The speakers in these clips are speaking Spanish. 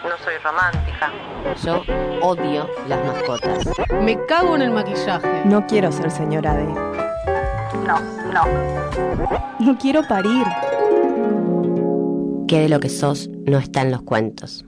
No soy romántica. Yo odio las mascotas. Me cago en el maquillaje. No quiero ser señora D. No. No quiero parir. Que de lo que sos no está en los cuentos.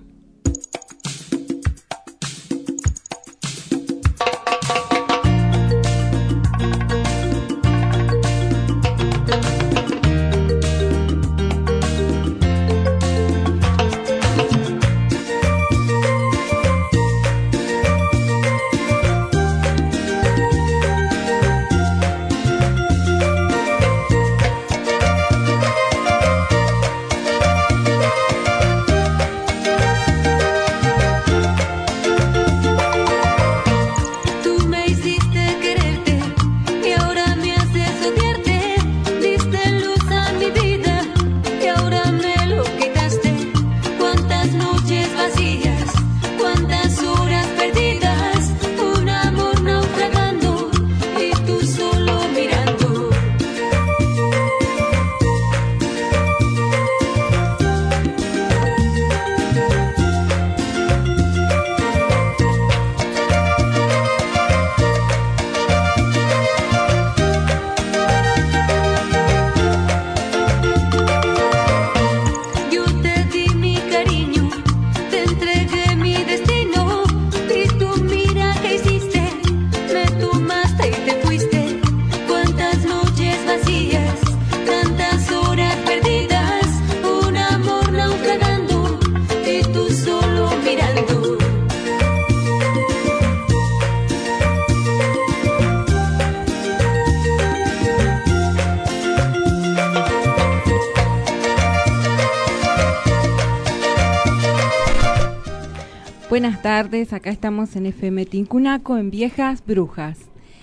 Buenas tardes, acá estamos en FM Tincunaco, en Viejas Brujas,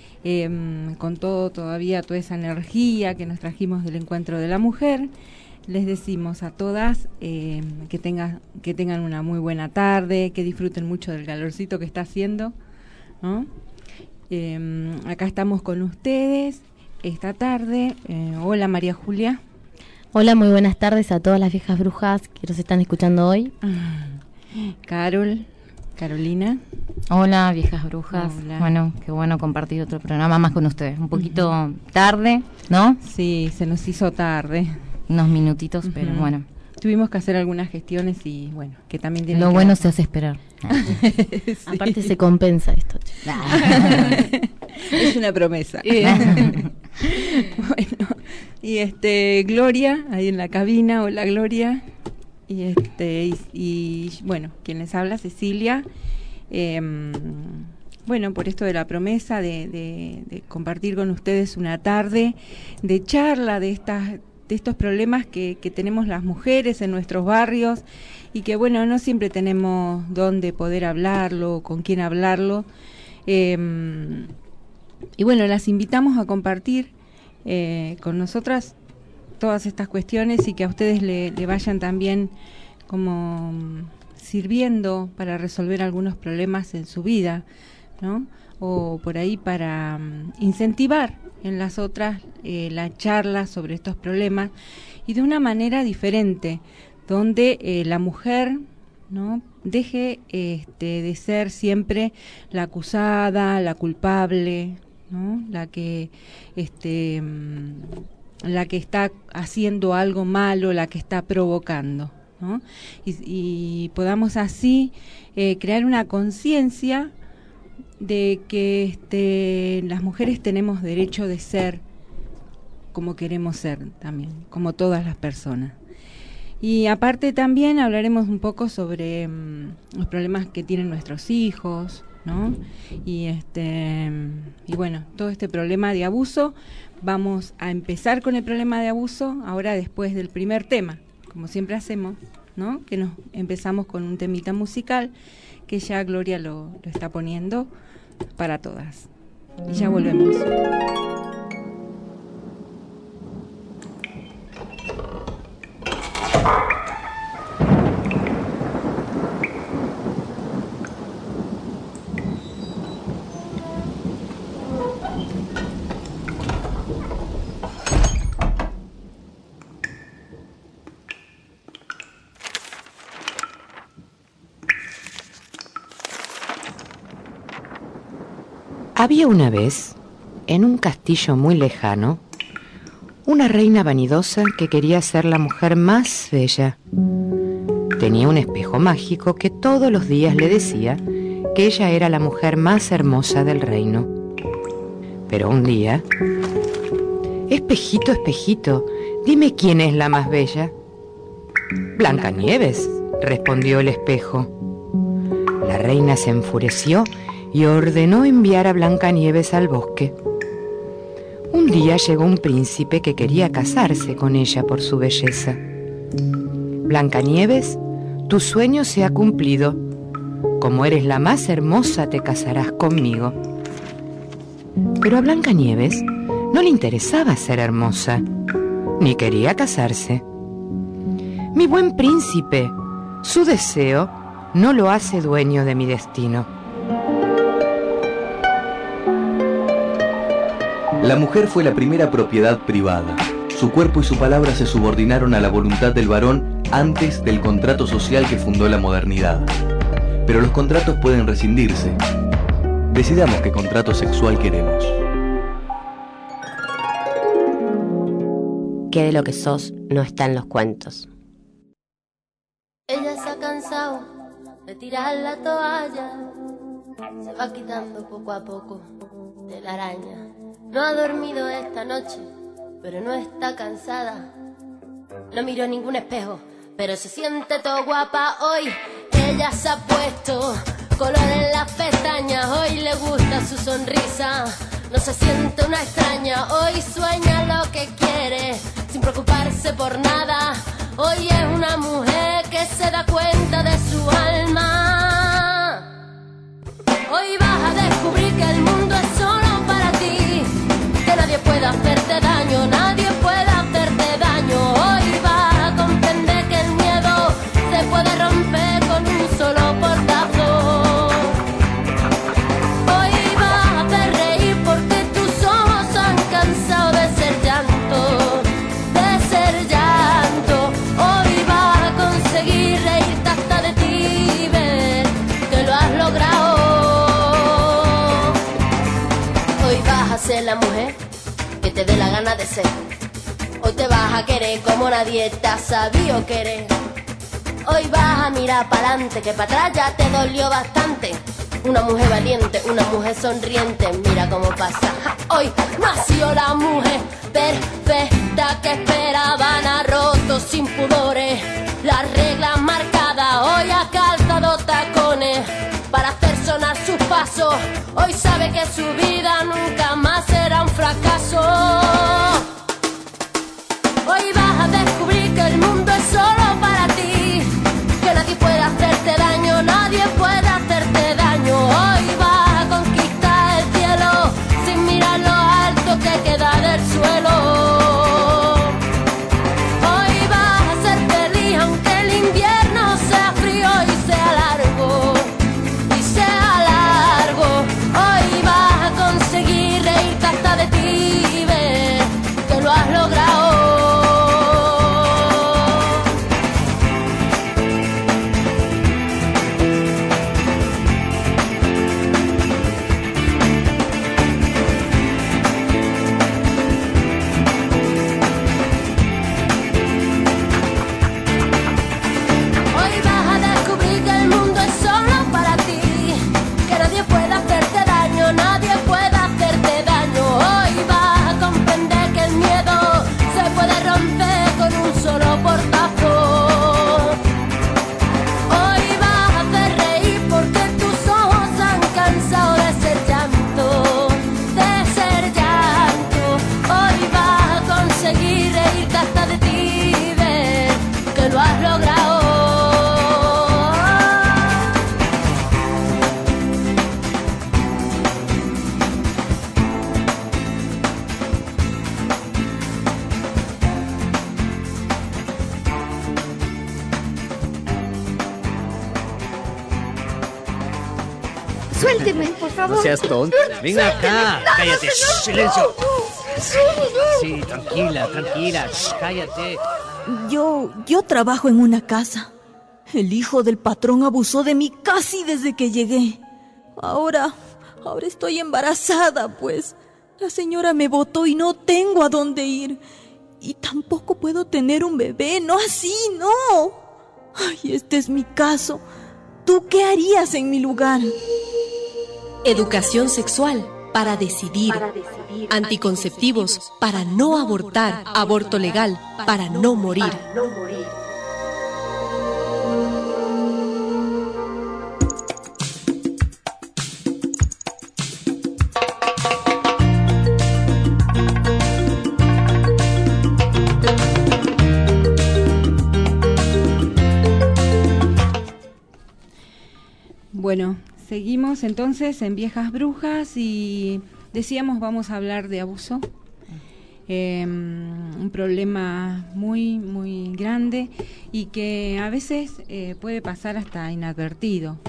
con todavía toda esa energía que nos trajimos del encuentro de la mujer. Les decimos a todas que tengan una muy buena tarde, que disfruten mucho del calorcito que está haciendo, ¿no? Acá estamos con ustedes esta tarde. Hola María Julia. Hola, muy buenas tardes a todas las viejas brujas que nos están escuchando hoy. Carolina. Hola, viejas brujas. Hola. Bueno, qué bueno compartir otro programa más con ustedes. Un poquito tarde, ¿no? Sí, se nos hizo tarde. Unos minutitos, pero bueno. Tuvimos que hacer algunas gestiones y bueno, que también tiene Lo bueno se hace esperar. Sí. Aparte se compensa esto. Es una promesa. Bueno, y Gloria, ahí en la cabina. Hola Gloria. Y bueno, quien les habla, Cecilia. Bueno, por esto de la promesa de compartir con ustedes una tarde de charla de estos problemas que tenemos las mujeres en nuestros barrios y que bueno, no siempre tenemos dónde poder hablarlo, con quién hablarlo. Y bueno, las invitamos a compartir con nosotras todas estas cuestiones y que a ustedes le vayan también como sirviendo para resolver algunos problemas en su vida, ¿no? O por ahí para incentivar en las otras la charla sobre estos problemas y de una manera diferente, donde la mujer, ¿no?, deje de ser siempre la acusada, la culpable, ¿no?, la que está haciendo algo malo, la que está provocando, ¿no? Y podamos así crear una conciencia de que las mujeres tenemos derecho de ser como queremos ser también, como todas las personas. Y aparte también hablaremos un poco sobre los problemas que tienen nuestros hijos, ¿no? Y bueno, todo este problema de abuso. Vamos a empezar con el problema de abuso ahora después del primer tema, como siempre hacemos, ¿no? Que nos empezamos con un temita musical que ya Gloria lo está poniendo para todas. Y ya volvemos. Había una vez, en un castillo muy lejano, una reina vanidosa que quería ser la mujer más bella. Tenía un espejo mágico que todos los días le decía que ella era la mujer más hermosa del reino. Pero un día: espejito, espejito, dime quién es la más bella. Blancanieves, respondió el espejo. La reina se enfureció y ordenó enviar a Blancanieves al bosque. Un día llegó un príncipe que quería casarse con ella por su belleza. Blancanieves, tu sueño se ha cumplido. Como eres la más hermosa, te casarás conmigo. Pero a Blancanieves no le interesaba ser hermosa, ni quería casarse. Mi buen príncipe, su deseo no lo hace dueño de mi destino. La mujer fue la primera propiedad privada. Su cuerpo y su palabra se subordinaron a la voluntad del varón antes del contrato social que fundó la modernidad. Pero los contratos pueden rescindirse. Decidamos qué contrato sexual queremos. ¿Qué de lo que sos no está en los cuentos? Ella se ha cansado de tirar la toalla, se va quitando poco a poco de la araña. No ha dormido esta noche, pero no está cansada. No miró ningún espejo, pero se siente todo guapa hoy. Ella se ha puesto color en las pestañas, hoy le gusta su sonrisa. No se siente una extraña, hoy sueña lo que quiere, sin preocuparse por nada. Hoy es una mujer que se da cuenta de su alma. Hoy vas a descubrir que el mundo es solo para ti, que nadie puede hacerte daño, nadie puede hacerte daño. Hoy vas a comprender que el miedo se puede romper con un solo portazo. Hoy vas a hacer reír porque tus ojos han cansado de ser llanto, de ser llanto. Hoy vas a conseguir reírte hasta de ti, ver que lo has logrado. Hoy vas a ser la mujer que te dé la gana de ser. Hoy te vas a querer como nadie te ha sabido querer. Hoy vas a mirar para adelante, que para atrás ya te dolió bastante. Una mujer valiente, una mujer sonriente, mira cómo pasa. Hoy nació la mujer perfecta que esperaban, ha roto sin pudores las reglas marcadas. Hoy ha calzado tacones para hacer sonar sus pasos. Hoy sabe que su vida nunca más será un fracaso. Hoy vas a descubrir que el mundo es solo para ti, que nadie puede hacerte daño, nadie puede hacerte daño. Hoy vas a conquistar el cielo sin mirar lo alto que queda del suelo. Hoy vas a ser feliz aunque el invierno sea frío y sea largo, y sea largo. Hoy vas a conseguir reírte hasta de ti y ver que lo has logrado. Nadie puede hacerte daño. Hoy vas a comprender que el miedo se puede romper con un solo portazo. Hoy vas a hacer reír porque tus ojos han cansado de ser llanto, de ser llanto. Hoy vas a conseguir reírte hasta de ti y ver que lo has logrado. Suélteme, por favor. No seas tonta. Ven acá. Cállate. Shh, silencio. Sí, tranquila, tranquila. Shh, cállate. Yo trabajo en una casa. El hijo del patrón abusó de mí casi desde que llegué. Ahora Ahora estoy embarazada, pues. La señora me botó y no tengo a dónde ir. Y tampoco puedo tener un bebé, no así, no. Ay, este es mi caso. ¿Tú qué harías en mi lugar? Educación sexual para decidir. Anticonceptivos para no abortar. Aborto legal para no morir. Bueno, seguimos entonces en Viejas Brujas y decíamos vamos a hablar de abuso, un problema muy, muy grande y que a veces puede pasar hasta inadvertido.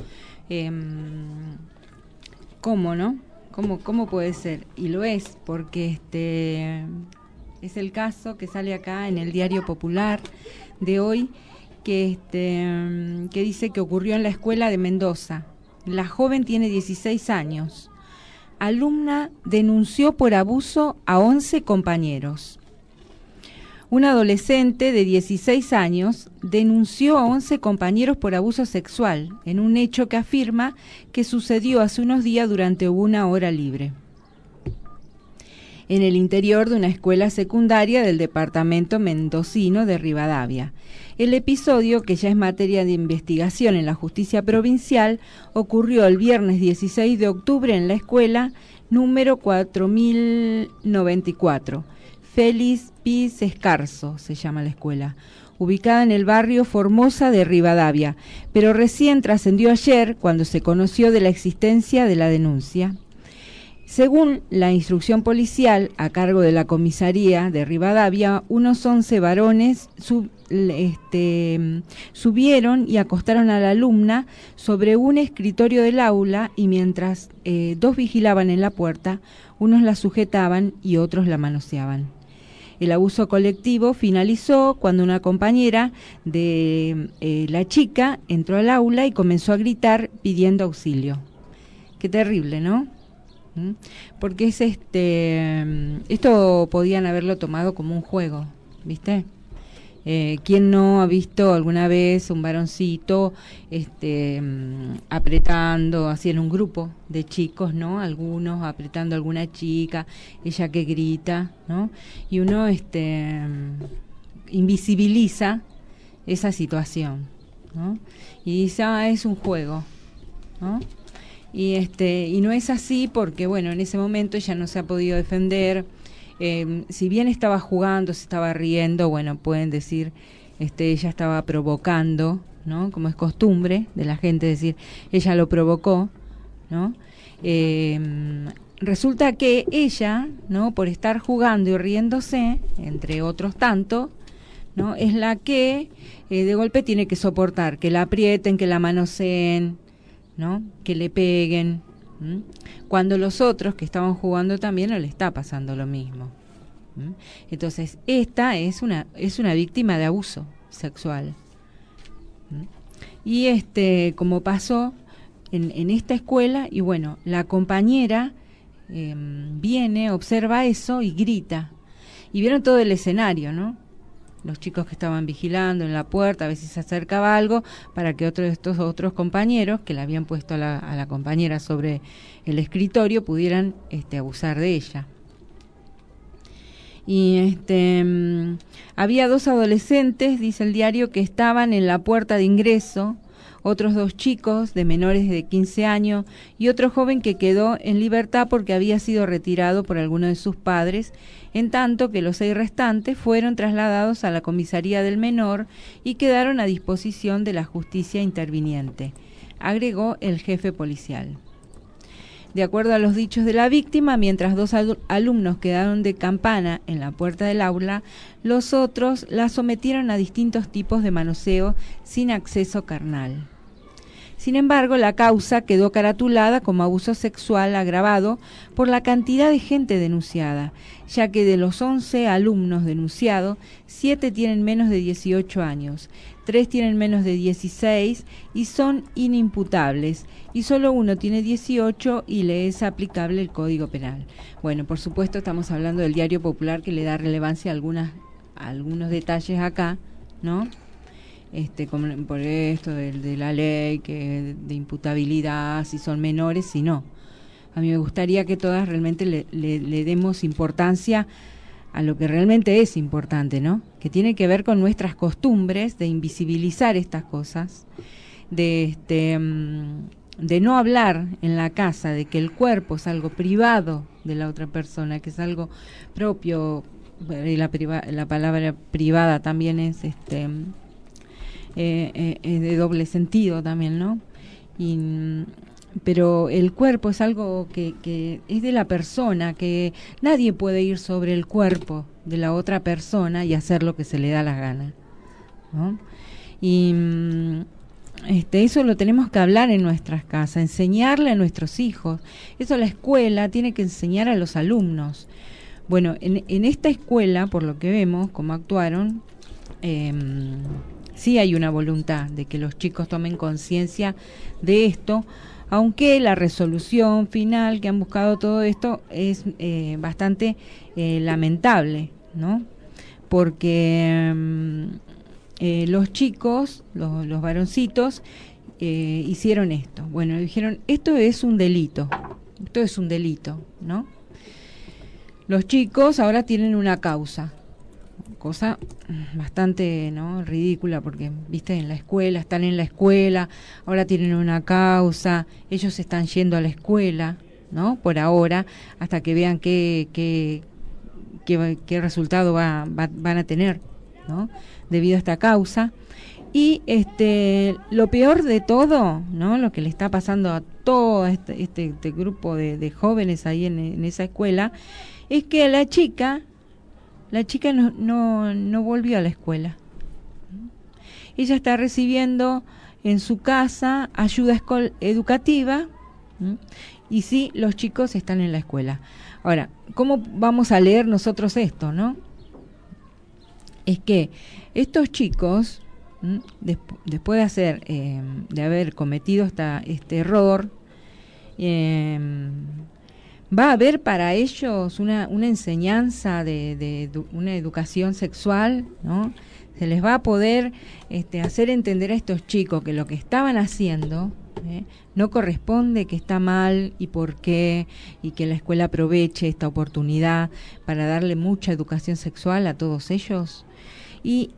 ¿Cómo, no? ¿Cómo puede ser? Y lo es, porque es el caso que sale acá en el Diario Popular de hoy, que dice que ocurrió en la escuela de Mendoza. La joven tiene 16 años. Alumna denunció por abuso a 11 compañeros. Una adolescente de 16 años denunció a 11 compañeros por abuso sexual en un hecho que afirma que sucedió hace unos días durante una hora libre en el interior de una escuela secundaria del departamento mendocino de Rivadavia. El episodio, que ya es materia de investigación en la justicia provincial, ocurrió el viernes 16 de octubre en la escuela número 4094. Félix Piz Escarzo se llama la escuela, ubicada en el barrio Formosa de Rivadavia, pero recién trascendió ayer cuando se conoció de la existencia de la denuncia. Según la instrucción policial a cargo de la comisaría de Rivadavia, unos 11 varones subieron y acostaron a la alumna sobre un escritorio del aula y mientras dos vigilaban en la puerta, unos la sujetaban y otros la manoseaban. El abuso colectivo finalizó cuando una compañera de la chica entró al aula y comenzó a gritar pidiendo auxilio. Qué terrible, ¿no? Porque es esto podían haberlo tomado como un juego, ¿viste? ¿Quién no ha visto alguna vez un varoncito apretando, así en un grupo de chicos, ¿no? Algunos apretando a alguna chica, ella que grita, ¿no? Y uno invisibiliza esa situación, ¿no? Y dice, es un juego, ¿no? Y no es así porque, bueno, en ese momento ella no se ha podido defender. Si bien estaba jugando, se estaba riendo, bueno, pueden decir, ella estaba provocando, ¿no? Como es costumbre de la gente decir, ella lo provocó, ¿no? Resulta que ella, ¿no? Por estar jugando y riéndose, entre otros tanto, ¿no? Es la que de golpe tiene que soportar, que la aprieten, que la manoseen, ¿no? Que le peguen, cuando los otros que estaban jugando también no le está pasando lo mismo. Entonces esta es una víctima de abuso sexual. Y como pasó en esta escuela, y bueno, la compañera viene, observa eso y grita. Y vieron todo el escenario, ¿no? Los chicos que estaban vigilando en la puerta, a ver si se acercaba algo, para que otro de estos otros compañeros, que le habían puesto a la compañera sobre el escritorio, pudieran abusar de ella. Y había 2 adolescentes, dice el diario, que estaban en la puerta de ingreso, otros 2 chicos de menores de 15 años y otro joven que quedó en libertad porque había sido retirado por alguno de sus padres, en tanto que los 6 restantes fueron trasladados a la comisaría del menor y quedaron a disposición de la justicia interviniente, agregó el jefe policial. De acuerdo a los dichos de la víctima, mientras 2 alumnos quedaron de campana en la puerta del aula, los otros la sometieron a distintos tipos de manoseo sin acceso carnal. Sin embargo, la causa quedó caratulada como abuso sexual agravado por la cantidad de gente denunciada, ya que de los 11 alumnos denunciados, 7 tienen menos de 18 años, 3 tienen menos de 16 y son inimputables, y solo uno tiene 18 y le es aplicable el Código Penal. Bueno, por supuesto estamos hablando del Diario Popular, que le da relevancia a algunos detalles acá, ¿no? Como por esto de la ley, que de imputabilidad, si son menores, si no. A mí me gustaría que todas realmente le demos importancia a lo que realmente es importante, ¿no? Que tiene que ver con nuestras costumbres, de invisibilizar estas cosas, de no hablar en la casa de que el cuerpo es algo privado de la otra persona, que es algo propio, y la palabra privada también es de doble sentido también, ¿no? Pero el cuerpo es algo que es de la persona, que nadie puede ir sobre el cuerpo de la otra persona y hacer lo que se le da la gana, ¿no? Y eso lo tenemos que hablar en nuestras casas, enseñarle a nuestros hijos. Eso la escuela tiene que enseñar a los alumnos. Bueno, en esta escuela, por lo que vemos, cómo actuaron, sí hay una voluntad de que los chicos tomen conciencia de esto, aunque la resolución final que han buscado todo esto es bastante lamentable, ¿no? Porque los chicos, los varoncitos, hicieron esto. Bueno, dijeron, esto es un delito, ¿no? Los chicos ahora tienen una causa, cosa bastante, ¿no?, ridícula, porque viste, están en la escuela, ahora tienen una causa, ellos están yendo a la escuela, ¿no?, por ahora, hasta que vean qué resultado van a tener, ¿no?, debido a esta causa. Y lo peor de todo, ¿no?, lo que le está pasando a todo este grupo de jóvenes ahí en esa escuela, es que la chica no volvió a la escuela. Ella está recibiendo en su casa ayuda educativa, y sí, los chicos están en la escuela. Ahora, ¿cómo vamos a leer nosotros esto, no? Es que estos chicos, después de haber cometido este error, va a haber para ellos una enseñanza de una educación sexual, ¿no? Se les va a poder hacer entender a estos chicos que lo que estaban haciendo no corresponde, que está mal y por qué, y que la escuela aproveche esta oportunidad para darle mucha educación sexual a todos ellos. Y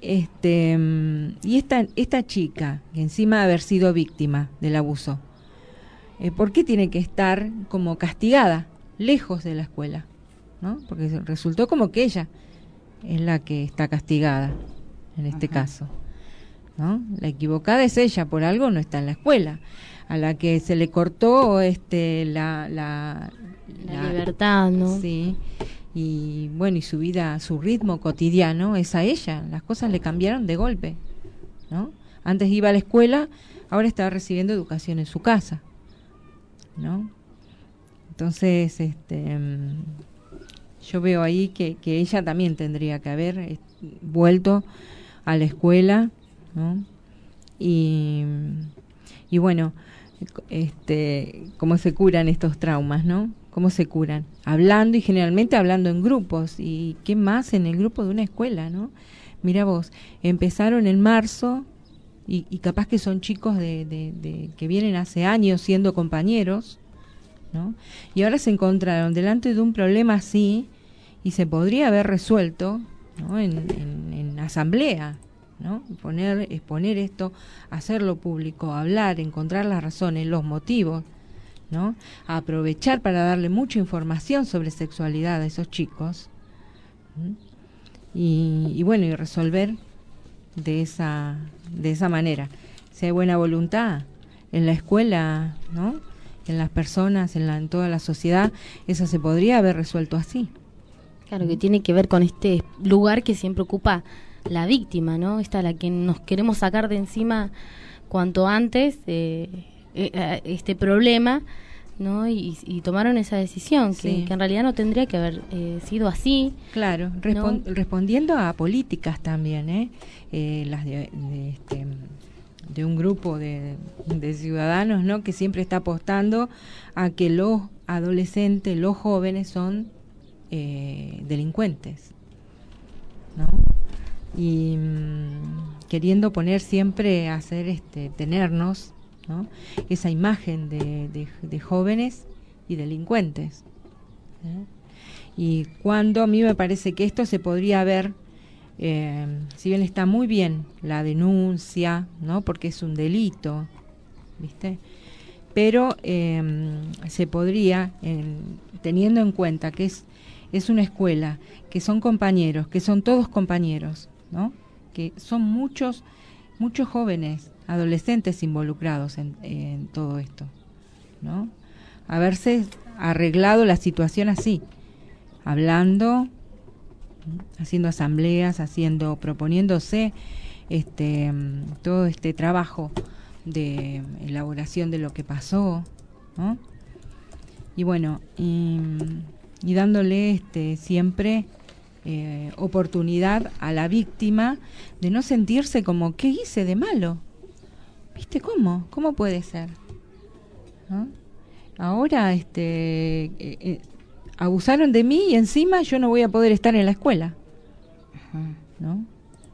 esta chica, que encima de haber sido víctima del abuso, ¿por qué tiene que estar como castigada, lejos de la escuela, ¿no? Porque resultó como que ella es la que está castigada en este caso, ¿no? La equivocada es ella, por algo no está en la escuela. A la que se le cortó la libertad, ¿no? Sí. Y bueno, y su vida, su ritmo cotidiano es a ella. Las cosas le cambiaron de golpe, ¿no? Antes iba a la escuela, ahora estaba recibiendo educación en su casa, ¿no? Entonces, yo veo ahí que ella también tendría que haber vuelto a la escuela, ¿no? Y bueno, cómo se curan estos traumas, ¿no? ¿Cómo se curan? Hablando, y generalmente hablando en grupos. ¿Y qué más en el grupo de una escuela, no? Mira vos, empezaron en marzo y capaz que son chicos que vienen hace años siendo compañeros, ¿no? Y ahora se encontraron delante de un problema así y se podría haber resuelto, ¿no?, en asamblea, ¿no? Exponer esto, hacerlo público, hablar, encontrar las razones, los motivos, ¿no? Aprovechar para darle mucha información sobre sexualidad a esos chicos, y bueno, y resolver de esa manera. Si hay buena voluntad en la escuela, ¿no?, en las personas, en toda la sociedad, eso se podría haber resuelto así. Claro, que tiene que ver con este lugar que siempre ocupa la víctima, ¿no? Esta a la que nos queremos sacar de encima cuanto antes, este problema, ¿no? Y tomaron esa decisión, que en realidad no tendría que haber sido así. Claro, respondiendo a políticas también, las de un grupo de ciudadanos, ¿no? Que siempre está apostando a que los adolescentes, los jóvenes son delincuentes, ¿no? Y queriendo poner siempre, tenernos, ¿no? Esa imagen de jóvenes y delincuentes, ¿eh? Y cuando a mí me parece que esto se podría ver, si bien está muy bien la denuncia, ¿no? Porque es un delito, ¿viste? Pero se podría, teniendo en cuenta que es una escuela, que son compañeros, que son todos compañeros, ¿no? Que son muchos jóvenes, adolescentes involucrados en todo esto, ¿no? Haberse arreglado la situación así, hablando, haciendo asambleas, proponiéndose todo este trabajo de elaboración de lo que pasó, ¿no? Y bueno, y dándole siempre oportunidad a la víctima de no sentirse como, ¿qué hice de malo? ¿Viste cómo? ¿Cómo puede ser? ¿No? Ahora abusaron de mí y encima yo no voy a poder estar en la escuela, ¿no?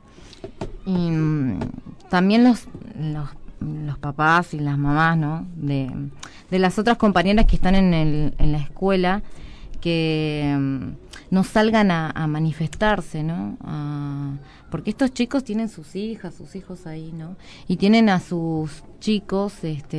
Y también los papás y las mamás, ¿no? De las otras compañeras que están en la escuela, que no salgan a manifestarse, ¿no? Porque estos chicos tienen sus hijas, sus hijos ahí, ¿no? Y tienen a sus chicos,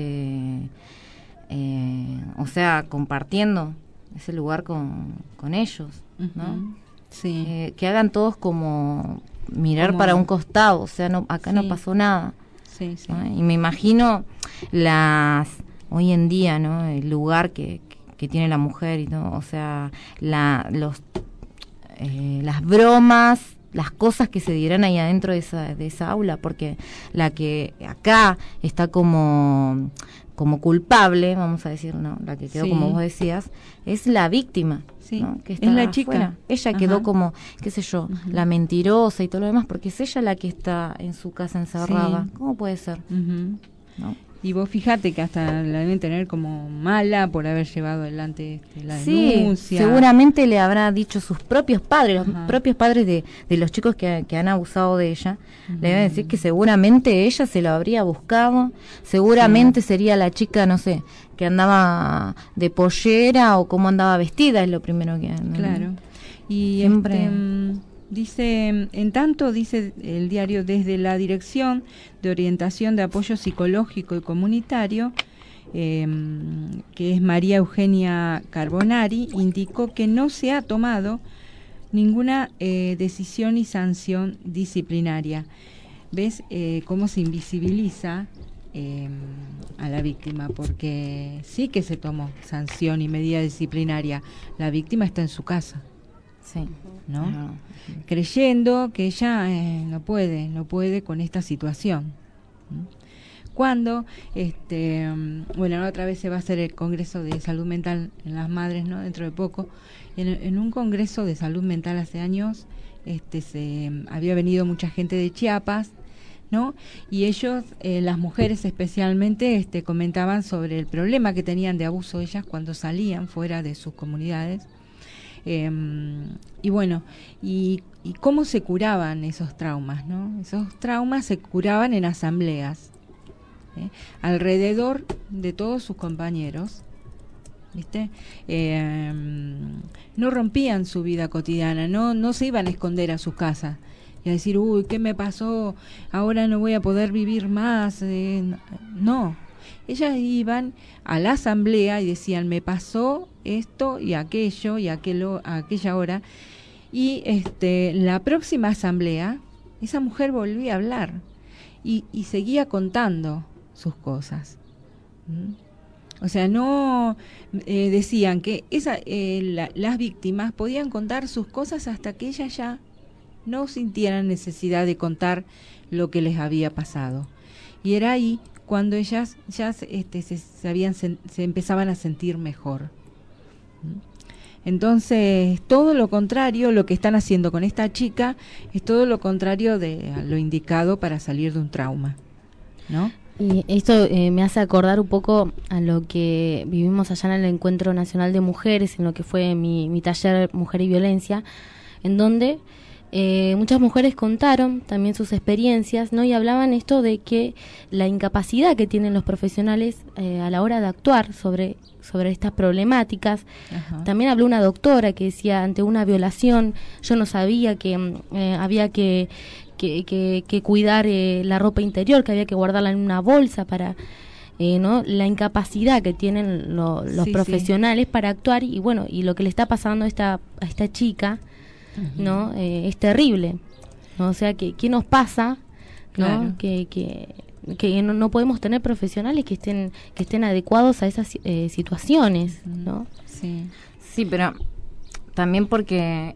o sea, compartiendo ese lugar con ellos, ¿no? Sí. Que hagan todos como mirar para un costado, o sea, acá no pasó nada. Sí, sí. ¿No? Y me imagino hoy en día, ¿no? El lugar que tiene la mujer y todo, o sea, las bromas, las cosas que se dirán ahí adentro de esa aula, porque la que acá está como culpable, vamos a decir, ¿no? La que quedó, como vos decías, es la víctima, ¿no? Que está es la afuera. chica. Ella quedó como, qué sé yo, la mentirosa y todo lo demás, porque es ella la que está en su casa encerrada. ¿Cómo puede ser? ¿No? Y vos fíjate que hasta la deben tener como mala por haber llevado adelante la denuncia. Seguramente le habrá dicho sus propios padres, los propios padres de los chicos que han abusado de ella, le deben decir que seguramente ella se lo habría buscado, seguramente sería la chica, no sé, que andaba de pollera o cómo andaba vestida, es lo primero que... Claro. Y siempre... Dice, en tanto, dice el diario, desde la Dirección de Orientación de Apoyo Psicológico y Comunitario, que es María Eugenia Carbonari, indicó que no se ha tomado ninguna decisión y sanción disciplinaria. ¿Ves cómo se invisibiliza a la víctima? Porque sí que se tomó sanción y medida disciplinaria. La víctima está en su casa. Sí. ¿No? Creyendo que ella no puede con esta situación. Cuando, bueno, otra vez se va a hacer el Congreso de Salud Mental en las Madres, ¿no? Dentro de poco. En un Congreso de Salud Mental hace años, había venido mucha gente de Chiapas, ¿no? Y ellos, las mujeres especialmente, comentaban sobre el problema que tenían de abuso ellas cuando salían fuera de sus comunidades. Y bueno, y cómo se curaban esos traumas, ¿no? Esos traumas se curaban en asambleas, alrededor de todos sus compañeros, ¿viste? No rompían su vida cotidiana, no se iban a esconder a sus casas y a decir, uy, ¿qué me pasó? Ahora no voy a poder vivir más. No. Ellas iban a la asamblea y decían, me pasó esto y aquello y aquello a aquella hora. Y la próxima asamblea, esa mujer volvía a hablar y seguía contando sus cosas. O sea, no decían que las víctimas podían contar sus cosas hasta que ellas ya no sintieran necesidad de contar lo que les había pasado. Y era ahí cuando ellas ya se empezaban a sentir mejor. Entonces, todo lo contrario, lo que están haciendo con esta chica es todo lo contrario de lo indicado para salir de un trauma, ¿no? Y esto me hace acordar un poco a lo que vivimos allá en el Encuentro Nacional de Mujeres, en lo que fue mi taller Mujer y Violencia, en donde muchas mujeres contaron también sus experiencias, ¿no? Y hablaban esto de que la incapacidad que tienen los profesionales a la hora de actuar sobre estas problemáticas. Ajá. También habló una doctora que decía, ante una violación, yo no sabía que había que cuidar la ropa interior, que había que guardarla en una bolsa para... ¿no? La incapacidad que tienen los profesionales para actuar, y bueno, y lo que le está pasando a esta chica, ¿no? Es terrible, ¿no? O sea, ¿qué nos pasa? ¿No? Claro. Que no podemos tener profesionales que estén adecuados a esas situaciones, ¿no? Sí, pero también porque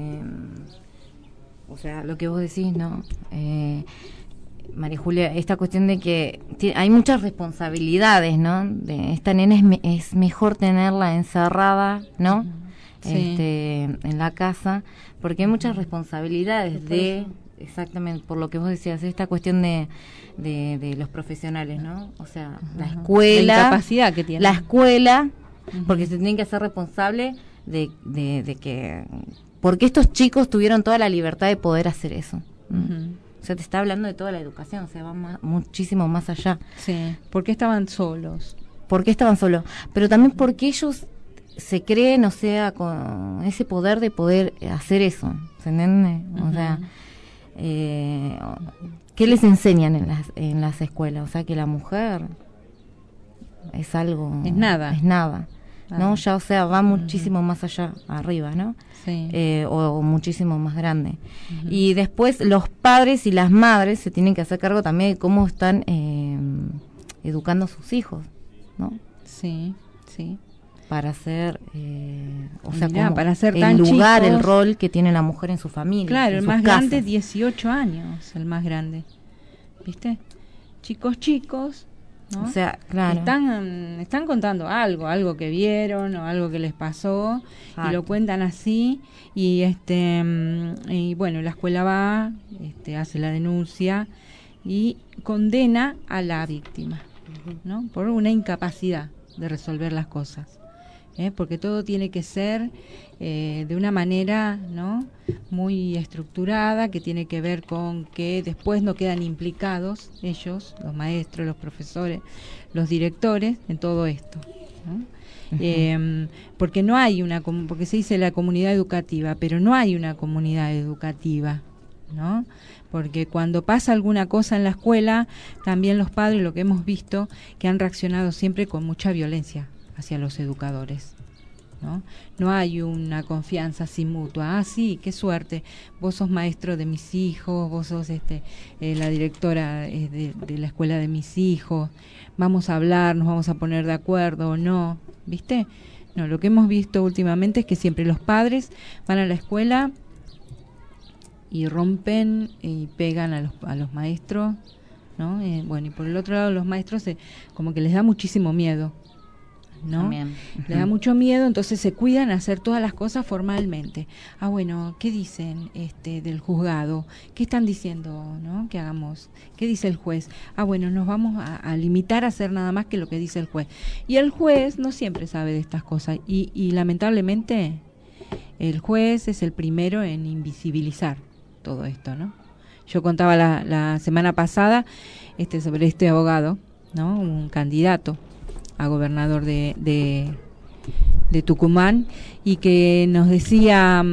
o sea, lo que vos decís, ¿no? María Julia, esta cuestión de que hay muchas responsabilidades, ¿no? De esta nena es mejor tenerla encerrada, ¿no? En la casa, porque hay muchas responsabilidades exactamente, por lo que vos decías, esta cuestión de los profesionales, ¿no? O sea, la escuela, la incapacidad que tiene. La escuela, porque se tienen que hacer responsable de que, porque estos chicos tuvieron toda la libertad de poder hacer eso. O sea, te está hablando de toda la educación, o sea, va muchísimo más allá. Sí, ¿por qué estaban solos? ¿Por qué estaban solos? Pero también porque ellos se creen, o sea, con ese poder de poder hacer eso, ¿se entiende? O sea, ¿qué les enseñan en las escuelas? O sea, que la mujer es algo... Es nada. Es nada, ¿no? Ya, o sea, va muchísimo más allá, arriba, ¿no? Sí. O muchísimo más grande. Y después los padres y las madres se tienen que hacer cargo también de cómo están educando a sus hijos, ¿no? Sí, sí. Para hacer, o sea, mirá, para ser el tan lugar, chicos, el rol que tiene la mujer en su familia. Claro, en el sus más casas. grande, 18 años, el más grande. ¿Viste? Chicos, ¿no? O sea, claro. Están contando algo que vieron o algo que les pasó. Exacto. Y lo cuentan así y y bueno, la escuela va, hace la denuncia y condena a la víctima, ¿no? Por una incapacidad de resolver las cosas. Porque todo tiene que ser de una manera, ¿no? Muy estructurada, que tiene que ver con que después no quedan implicados ellos, los maestros, los profesores, los directores, en todo esto, ¿no? Porque no hay porque se dice la comunidad educativa, pero no hay una comunidad educativa, ¿no? Porque cuando pasa alguna cosa en la escuela, también los padres, lo que hemos visto, que han reaccionado siempre con mucha violencia hacia los educadores, ¿no? No hay una confianza así mutua. Ah, sí, qué suerte, vos sos maestro de mis hijos, vos sos la directora de la escuela de mis hijos, vamos a hablar, nos vamos a poner de acuerdo o no, ¿viste? No, lo que hemos visto últimamente es que siempre los padres van a la escuela y rompen y pegan a los maestros, ¿no? Bueno, y por el otro lado los maestros como que les da muchísimo miedo, ¿no? También. Le da mucho miedo, entonces se cuidan a hacer todas las cosas formalmente. Ah, bueno, ¿qué dicen del juzgado? ¿Qué están diciendo, no? Que hagamos. ¿Qué dice el juez? Ah, bueno, nos vamos a limitar a hacer nada más que lo que dice el juez. Y el juez no siempre sabe de estas cosas y lamentablemente el juez es el primero en invisibilizar todo esto, ¿no? Yo contaba la semana pasada sobre este abogado, ¿no? Un candidato a gobernador de Tucumán, y que nos decía,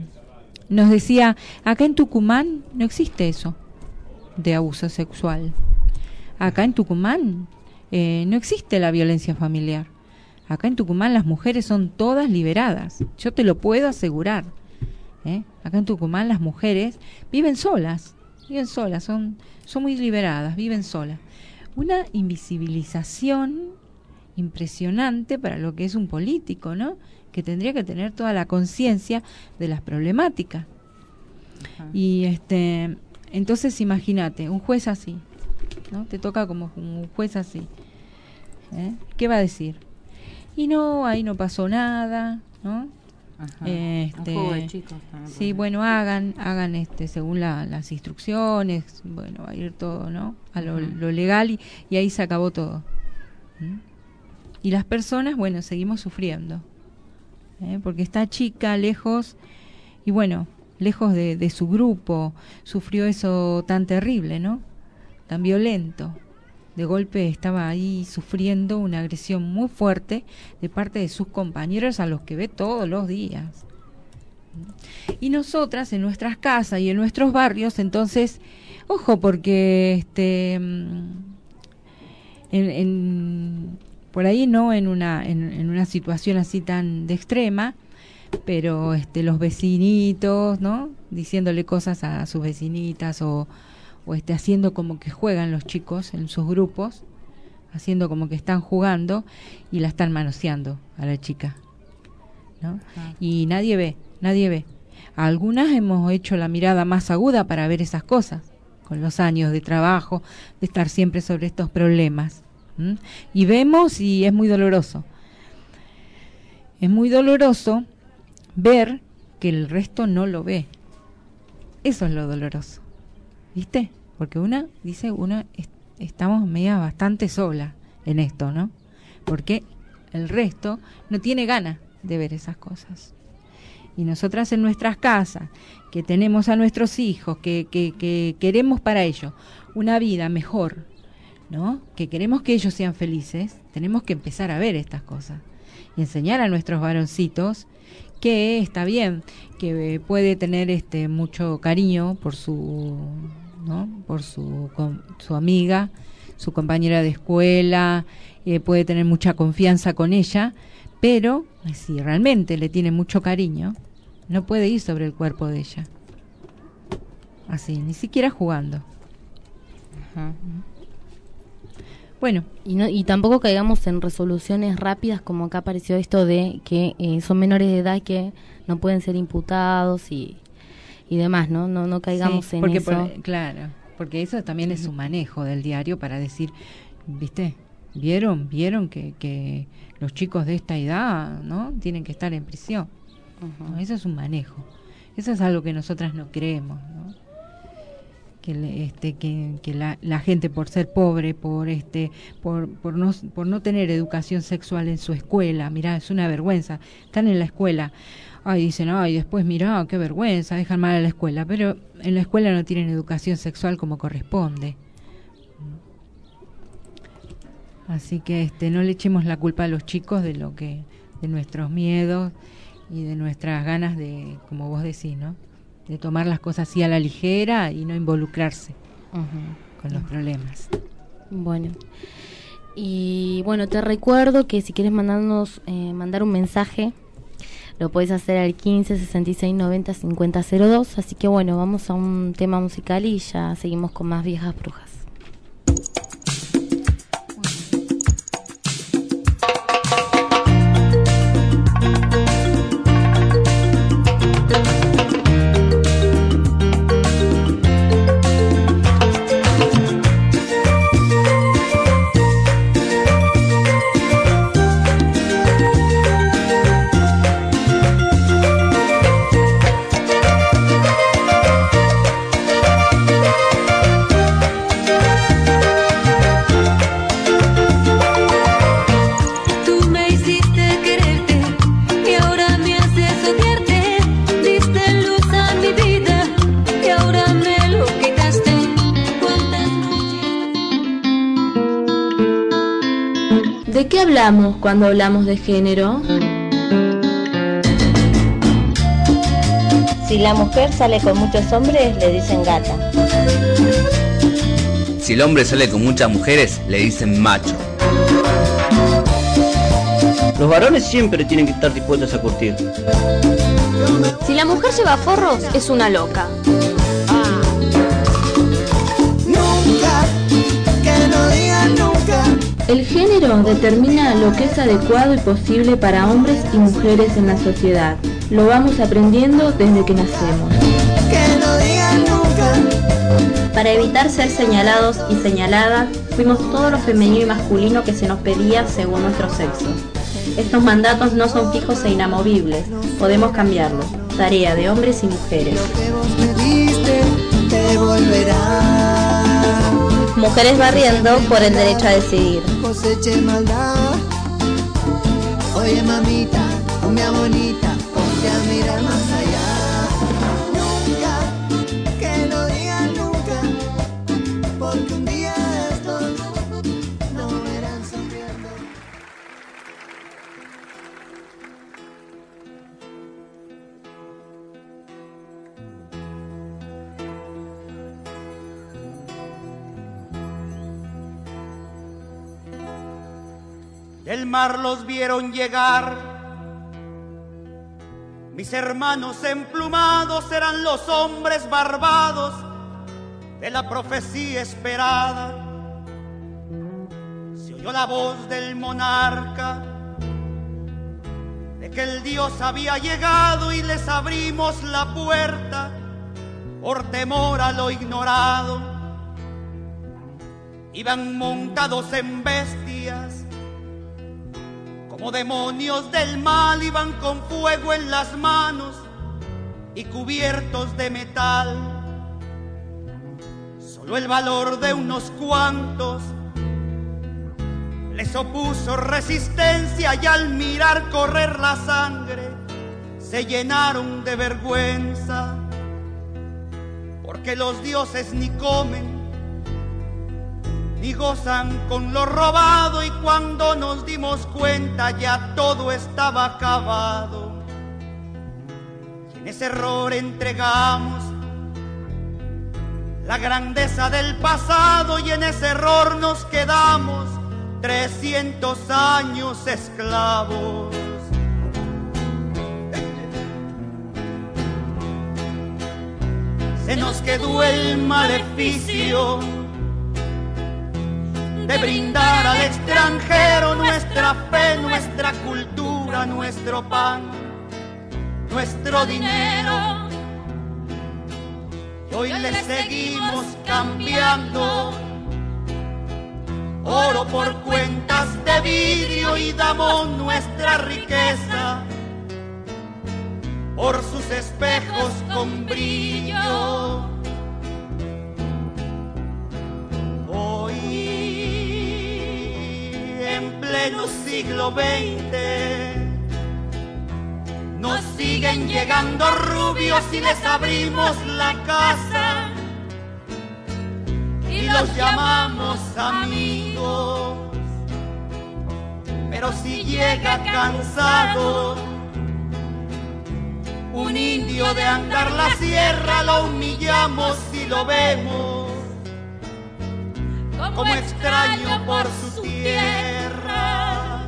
acá en Tucumán no existe eso de abuso sexual. Acá en Tucumán no existe la violencia familiar. Acá en Tucumán las mujeres son todas liberadas. Yo te lo puedo asegurar. Acá en Tucumán las mujeres viven solas, son muy liberadas, viven solas. Una invisibilización impresionante para lo que es un político, ¿no? Que tendría que tener toda la conciencia de las problemáticas. Y entonces imagínate, un juez así, ¿no? Te toca como un juez así. ¿Qué va a decir? Y no, ahí no pasó nada, ¿no? Ajá. Un juego de chicos. Sí, bueno, hagan según las instrucciones, bueno, va a ir todo, ¿no? A lo legal y ahí se acabó todo. Y las personas, bueno, seguimos sufriendo, porque esta chica lejos, y bueno, lejos de su grupo, sufrió eso tan terrible, ¿no? Tan violento. De golpe estaba ahí sufriendo una agresión muy fuerte de parte de sus compañeros a los que ve todos los días. Y nosotras en nuestras casas y en nuestros barrios, entonces, ojo, porque por ahí no en una situación así tan de extrema, pero los vecinitos, ¿no? Diciéndole cosas a sus vecinitas o haciendo como que juegan los chicos en sus grupos, haciendo como que están jugando y la están manoseando a la chica, ¿no? Y nadie ve. Algunas hemos hecho la mirada más aguda para ver esas cosas, con los años de trabajo, de estar siempre sobre estos problemas. Y vemos y es muy doloroso. Es muy doloroso ver que el resto no lo ve. Eso es lo doloroso. ¿Viste? Porque una estamos media bastante sola en esto, ¿no? Porque el resto no tiene ganas de ver esas cosas. Y nosotras en nuestras casas, que tenemos a nuestros hijos, que queremos para ellos una vida mejor, ¿no? Que queremos que ellos sean felices, tenemos que empezar a ver estas cosas y enseñar a nuestros varoncitos que está bien, que puede tener mucho cariño por su, ¿no? Por su amiga, su compañera de escuela, puede tener mucha confianza con ella, pero si realmente le tiene mucho cariño, no puede ir sobre el cuerpo de ella, así, ni siquiera jugando. Ajá. Bueno, y tampoco caigamos en resoluciones rápidas, como acá apareció esto de que son menores de edad que no pueden ser imputados y demás, ¿no? No caigamos en eso. Claro, porque eso también es un manejo del diario para decir, ¿viste? ¿Vieron que los chicos de esta edad, ¿no? Tienen que estar en prisión? ¿No? Eso es un manejo. Eso es algo que nosotras no creemos, ¿no? Que la gente, por ser pobre, por no tener educación sexual en su escuela, mirá, es una vergüenza, están en la escuela, dicen, después mirá, qué vergüenza, dejan mal a la escuela, pero en la escuela no tienen educación sexual como corresponde. Así que no le echemos la culpa a los chicos de nuestros miedos y de nuestras ganas de, como vos decís, ¿no? De tomar las cosas así a la ligera y no involucrarse con los problemas. Bueno, y bueno, te recuerdo que si quieres mandar un mensaje, lo puedes hacer al 15 66 90 50 02. Así que bueno, vamos a un tema musical y ya seguimos con más Viejas Brujas. ¿De qué hablamos cuando hablamos de género? Si la mujer sale con muchos hombres, le dicen gata. Si el hombre sale con muchas mujeres, le dicen macho. Los varones siempre tienen que estar dispuestos a curtir. Si la mujer lleva forros, es una loca. Nunca, que no digan nunca. El género determina lo que es adecuado y posible para hombres y mujeres en la sociedad. Lo vamos aprendiendo desde que nacemos. Que no digan nunca. nunca. Para evitar ser señalados y señaladas, fuimos todo lo femenino y masculino que se nos pedía según nuestro sexo. Estos mandatos no son fijos e inamovibles, podemos cambiarlos. Tarea de hombres y mujeres. Me diste, te volverá. Mujeres barriendo por el derecho a decidir. Coseche maldad. Oye mamita, cumbia bonita, ponte a mirar más allá. Nunca, que no digan nunca, porque un día estos no verán sonriendo. Del mar los vieron llegar, mis hermanos emplumados eran los hombres barbados de la profecía esperada. Se oyó la voz del monarca de que el Dios había llegado y les abrimos la puerta por temor a lo ignorado. Iban montados en bestias como demonios del mal, iban con fuego en las manos y cubiertos de metal. Solo el valor de unos cuantos les opuso resistencia y al mirar correr la sangre se llenaron de vergüenza, porque los dioses ni comen ni gozan con lo robado, y cuando nos dimos cuenta ya todo estaba acabado. Y en ese error entregamos la grandeza del pasado, y en ese error nos quedamos 300 años esclavos. Se nos quedó el maleficio de brindar al extranjero nuestra fe, nuestra cultura, nuestro pan, nuestro dinero. Y hoy le seguimos cambiando oro por cuentas de vidrio y damos nuestra riqueza por sus espejos con brillo. Hoy, en pleno siglo XX, nos siguen llegando rubios y les abrimos la casa y los llamamos amigos. Pero si llega cansado un indio de andar la sierra, lo humillamos y lo vemos como extraño por su tierra.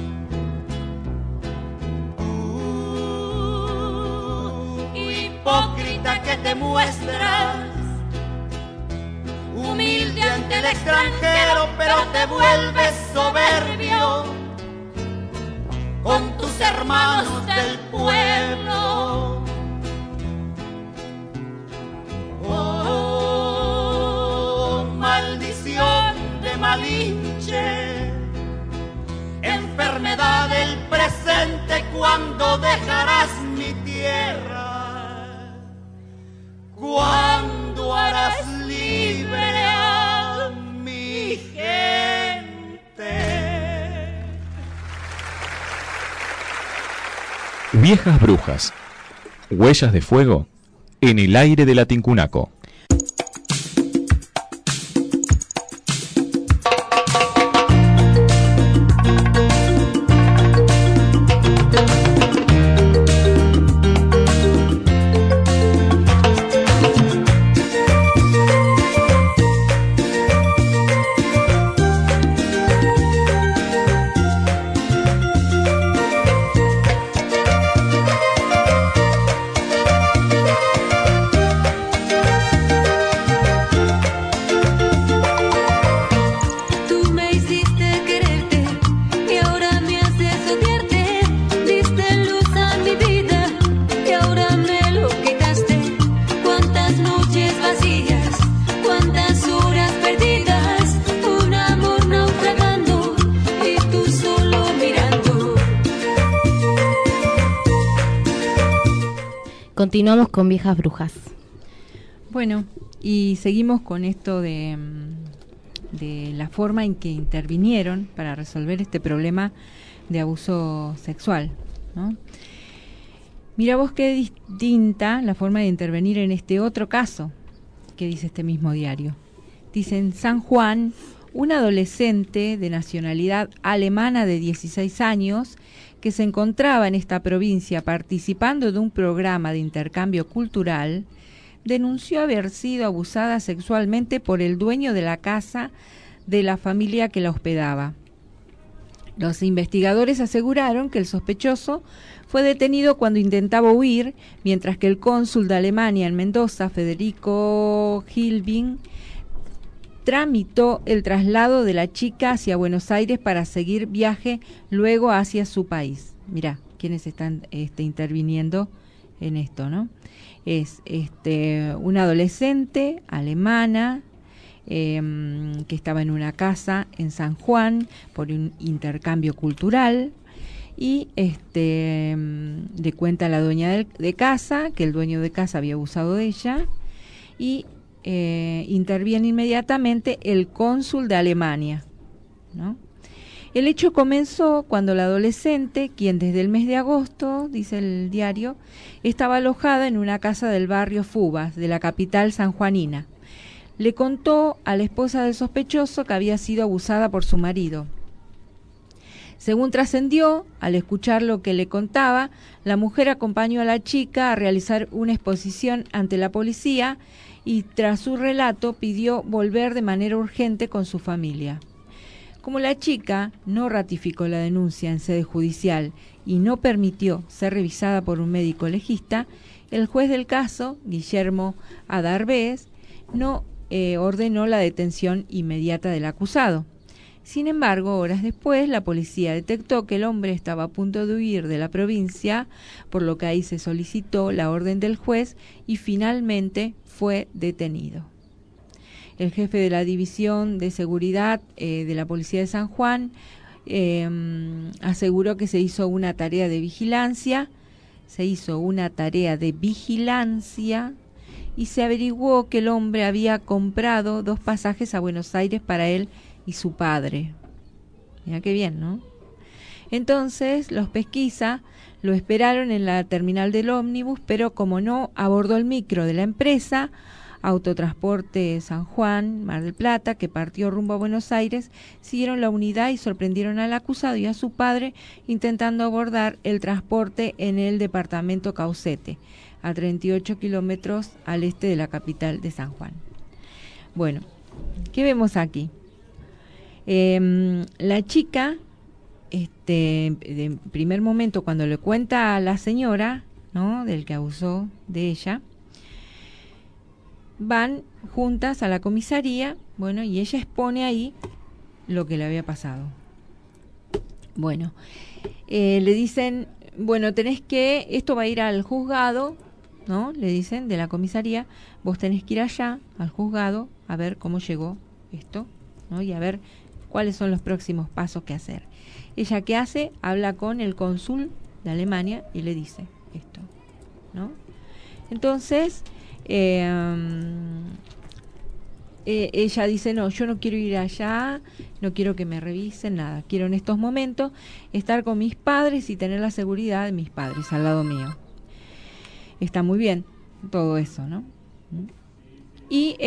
Hipócrita que te muestras, humilde ante el extranjero, pero te vuelves soberbio con tus hermanos del pueblo. Oh, maldición de Malinche, enfermedad del presente, ¿cuándo dejarás mi tierra? ¿Cuándo harás libre a mi gente? Viejas brujas, huellas de fuego en el aire de la Tincunaco. Continuamos con Viejas Brujas. Bueno, y seguimos con esto de la forma en que intervinieron para resolver este problema de abuso sexual, ¿no? Mira vos qué distinta la forma de intervenir en este otro caso que dice este mismo diario. Dice: en San Juan, un adolescente de nacionalidad alemana de 16 años que se encontraba en esta provincia participando de un programa de intercambio cultural, denunció haber sido abusada sexualmente por el dueño de la casa de la familia que la hospedaba. Los investigadores aseguraron que el sospechoso fue detenido cuando intentaba huir, mientras que el cónsul de Alemania en Mendoza, Federico Hilbing, tramitó el traslado de la chica hacia Buenos Aires para seguir viaje luego hacia su país. Mirá, quiénes están interviniendo en esto, ¿no? Es una adolescente alemana que estaba en una casa en San Juan por un intercambio cultural y le cuenta a la dueña de casa que el dueño de casa había abusado de ella y interviene inmediatamente el cónsul de Alemania, ¿no? El hecho comenzó cuando la adolescente, quien desde el mes de agosto, dice el diario, estaba alojada en una casa del barrio Fubas, de la capital sanjuanina. Le contó a la esposa del sospechoso que había sido abusada por su marido. Según trascendió, al escuchar lo que le contaba, la mujer acompañó a la chica a realizar una exposición ante la policía y tras su relato pidió volver de manera urgente con su familia. Como la chica no ratificó la denuncia en sede judicial y no permitió ser revisada por un médico legista, el juez del caso, Guillermo Adarvés, no ordenó la detención inmediata del acusado. Sin embargo, horas después, la policía detectó que el hombre estaba a punto de huir de la provincia, por lo que ahí se solicitó la orden del juez y finalmente fue detenido. El jefe de la División de Seguridad de la Policía de San Juan aseguró que se hizo una tarea de vigilancia, y se averiguó que el hombre había comprado 2 pasajes a Buenos Aires para él y su padre. Mira qué bien, ¿no? Entonces los pesquisa lo esperaron en la terminal del ómnibus, pero como no abordó el micro de la empresa Autotransporte San Juan, Mar del Plata, que partió rumbo a Buenos Aires, siguieron la unidad y sorprendieron al acusado y a su padre intentando abordar el transporte en el departamento Caucete, a 38 kilómetros al este de la capital de San Juan. Bueno, ¿qué vemos aquí? La chica, en primer momento, cuando le cuenta a la señora, ¿no?, del que abusó de ella, van juntas a la comisaría, bueno, y ella expone ahí lo que le había pasado. Bueno, le dicen, bueno, esto va a ir al juzgado, ¿no?, le dicen de la comisaría, vos tenés que ir allá al juzgado a ver cómo llegó esto, ¿no?, y a ver cuáles son los próximos pasos que hacer. Ella, ¿qué hace? Habla con el cónsul de Alemania y le dice esto, ¿no? Entonces ella dice, no, yo no quiero ir allá, no quiero que me revisen nada, quiero en estos momentos estar con mis padres y tener la seguridad de mis padres al lado mío. Está muy bien todo eso, ¿no? Y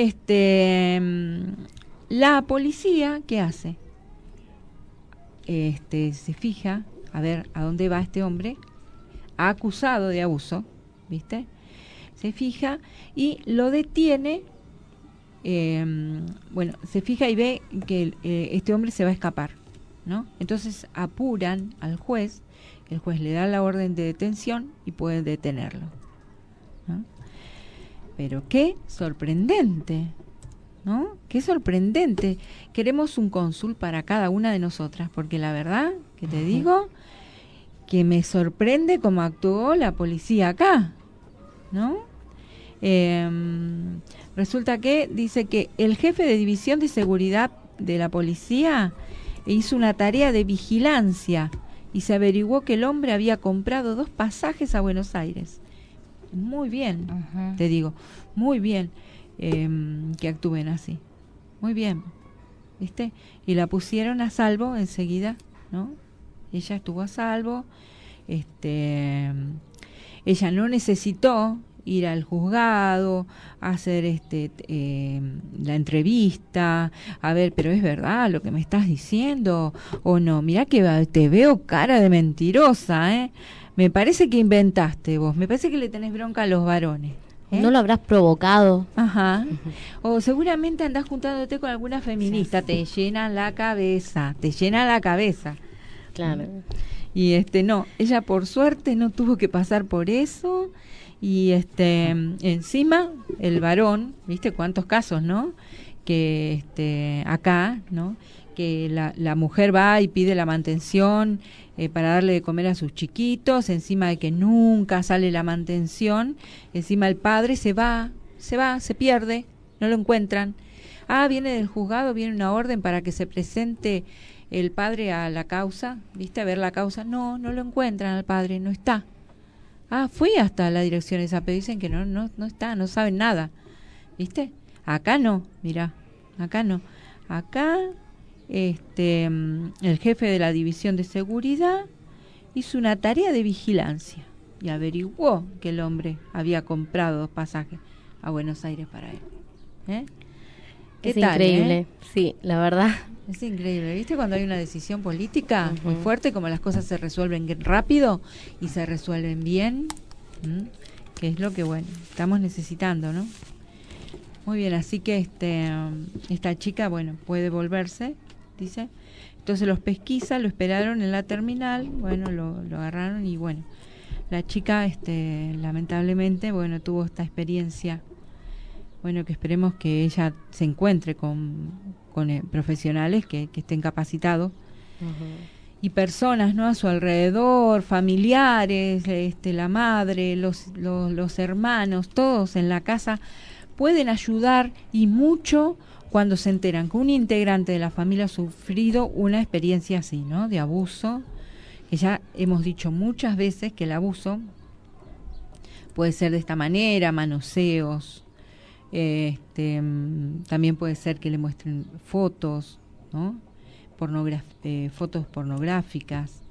la policía, ¿qué hace? Se fija a ver a dónde va este hombre acusado de abuso, ¿viste? Se fija y lo detiene. Se fija y ve que este hombre se va a escapar, ¿no? Entonces apuran al juez, el juez le da la orden de detención y puede detenerlo, ¿no? Pero qué sorprendente, ¿no? Qué sorprendente. Queremos un cónsul para cada una de nosotras, porque la verdad que te digo que me sorprende cómo actuó la policía acá, ¿no? Resulta que dice que el jefe de división de seguridad de la policía hizo una tarea de vigilancia y se averiguó que el hombre había comprado 2 pasajes a Buenos Aires. muy bien, te digo, muy bien que actúen así, muy bien, ¿viste? Y la pusieron a salvo enseguida, ¿no? Ella estuvo a salvo, ella no necesitó ir al juzgado, hacer la entrevista, a ver, pero es verdad lo que me estás diciendo o no, mirá que te veo cara de mentirosa, me parece que inventaste vos, me parece que le tenés bronca a los varones. ¿No lo habrás provocado? Ajá. O seguramente andás juntándote con alguna feminista, te llena la cabeza, Claro. Y no, ella por suerte no tuvo que pasar por eso. Y encima el varón, ¿viste cuántos casos, no? Que acá, ¿no? Que la mujer va y pide la mantención para darle de comer a sus chiquitos, encima de que nunca sale la mantención, encima el padre se pierde, no lo encuentran. Viene del juzgado, viene una orden para que se presente el padre a la causa, ¿viste? A ver la causa. No lo encuentran al padre, no está. Fui hasta la dirección esa, pero dicen que no está, no saben nada, ¿viste? Acá no, mirá, acá no. Acá el jefe de la división de seguridad hizo una tarea de vigilancia y averiguó que el hombre había comprado 2 pasajes a Buenos Aires para él. ¿Qué Es tal, increíble, sí, la verdad. Es increíble, ¿viste? Cuando hay una decisión política muy fuerte, como las cosas se resuelven rápido y se resuelven bien, que es lo que, bueno, estamos necesitando, ¿no? Muy bien, así que esta chica, bueno, puede volverse, dice. Entonces los pesquisa, lo esperaron en la terminal, bueno, lo agarraron y, bueno, la chica, lamentablemente, bueno, tuvo esta experiencia. Bueno, que esperemos que ella se encuentre con profesionales que estén capacitados y personas, ¿no? A su alrededor, familiares, la madre, los hermanos, todos en la casa pueden ayudar y mucho cuando se enteran que un integrante de la familia ha sufrido una experiencia así, ¿no? De abuso, que ya hemos dicho muchas veces que el abuso puede ser de esta manera, manoseos. También puede ser que le muestren fotos, ¿no? Fotos pornográficas,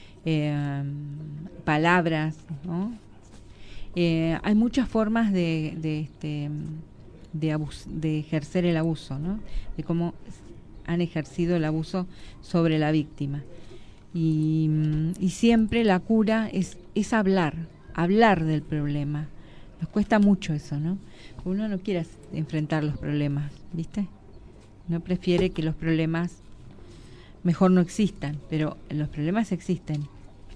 palabras, ¿no? Hay muchas formas de ejercer el abuso, ¿no? De cómo han ejercido el abuso sobre la víctima. Y siempre la cura es hablar del problema. Nos cuesta mucho eso, ¿no? Uno no quiere enfrentar los problemas, ¿viste? Uno prefiere que los problemas mejor no existan, pero los problemas existen.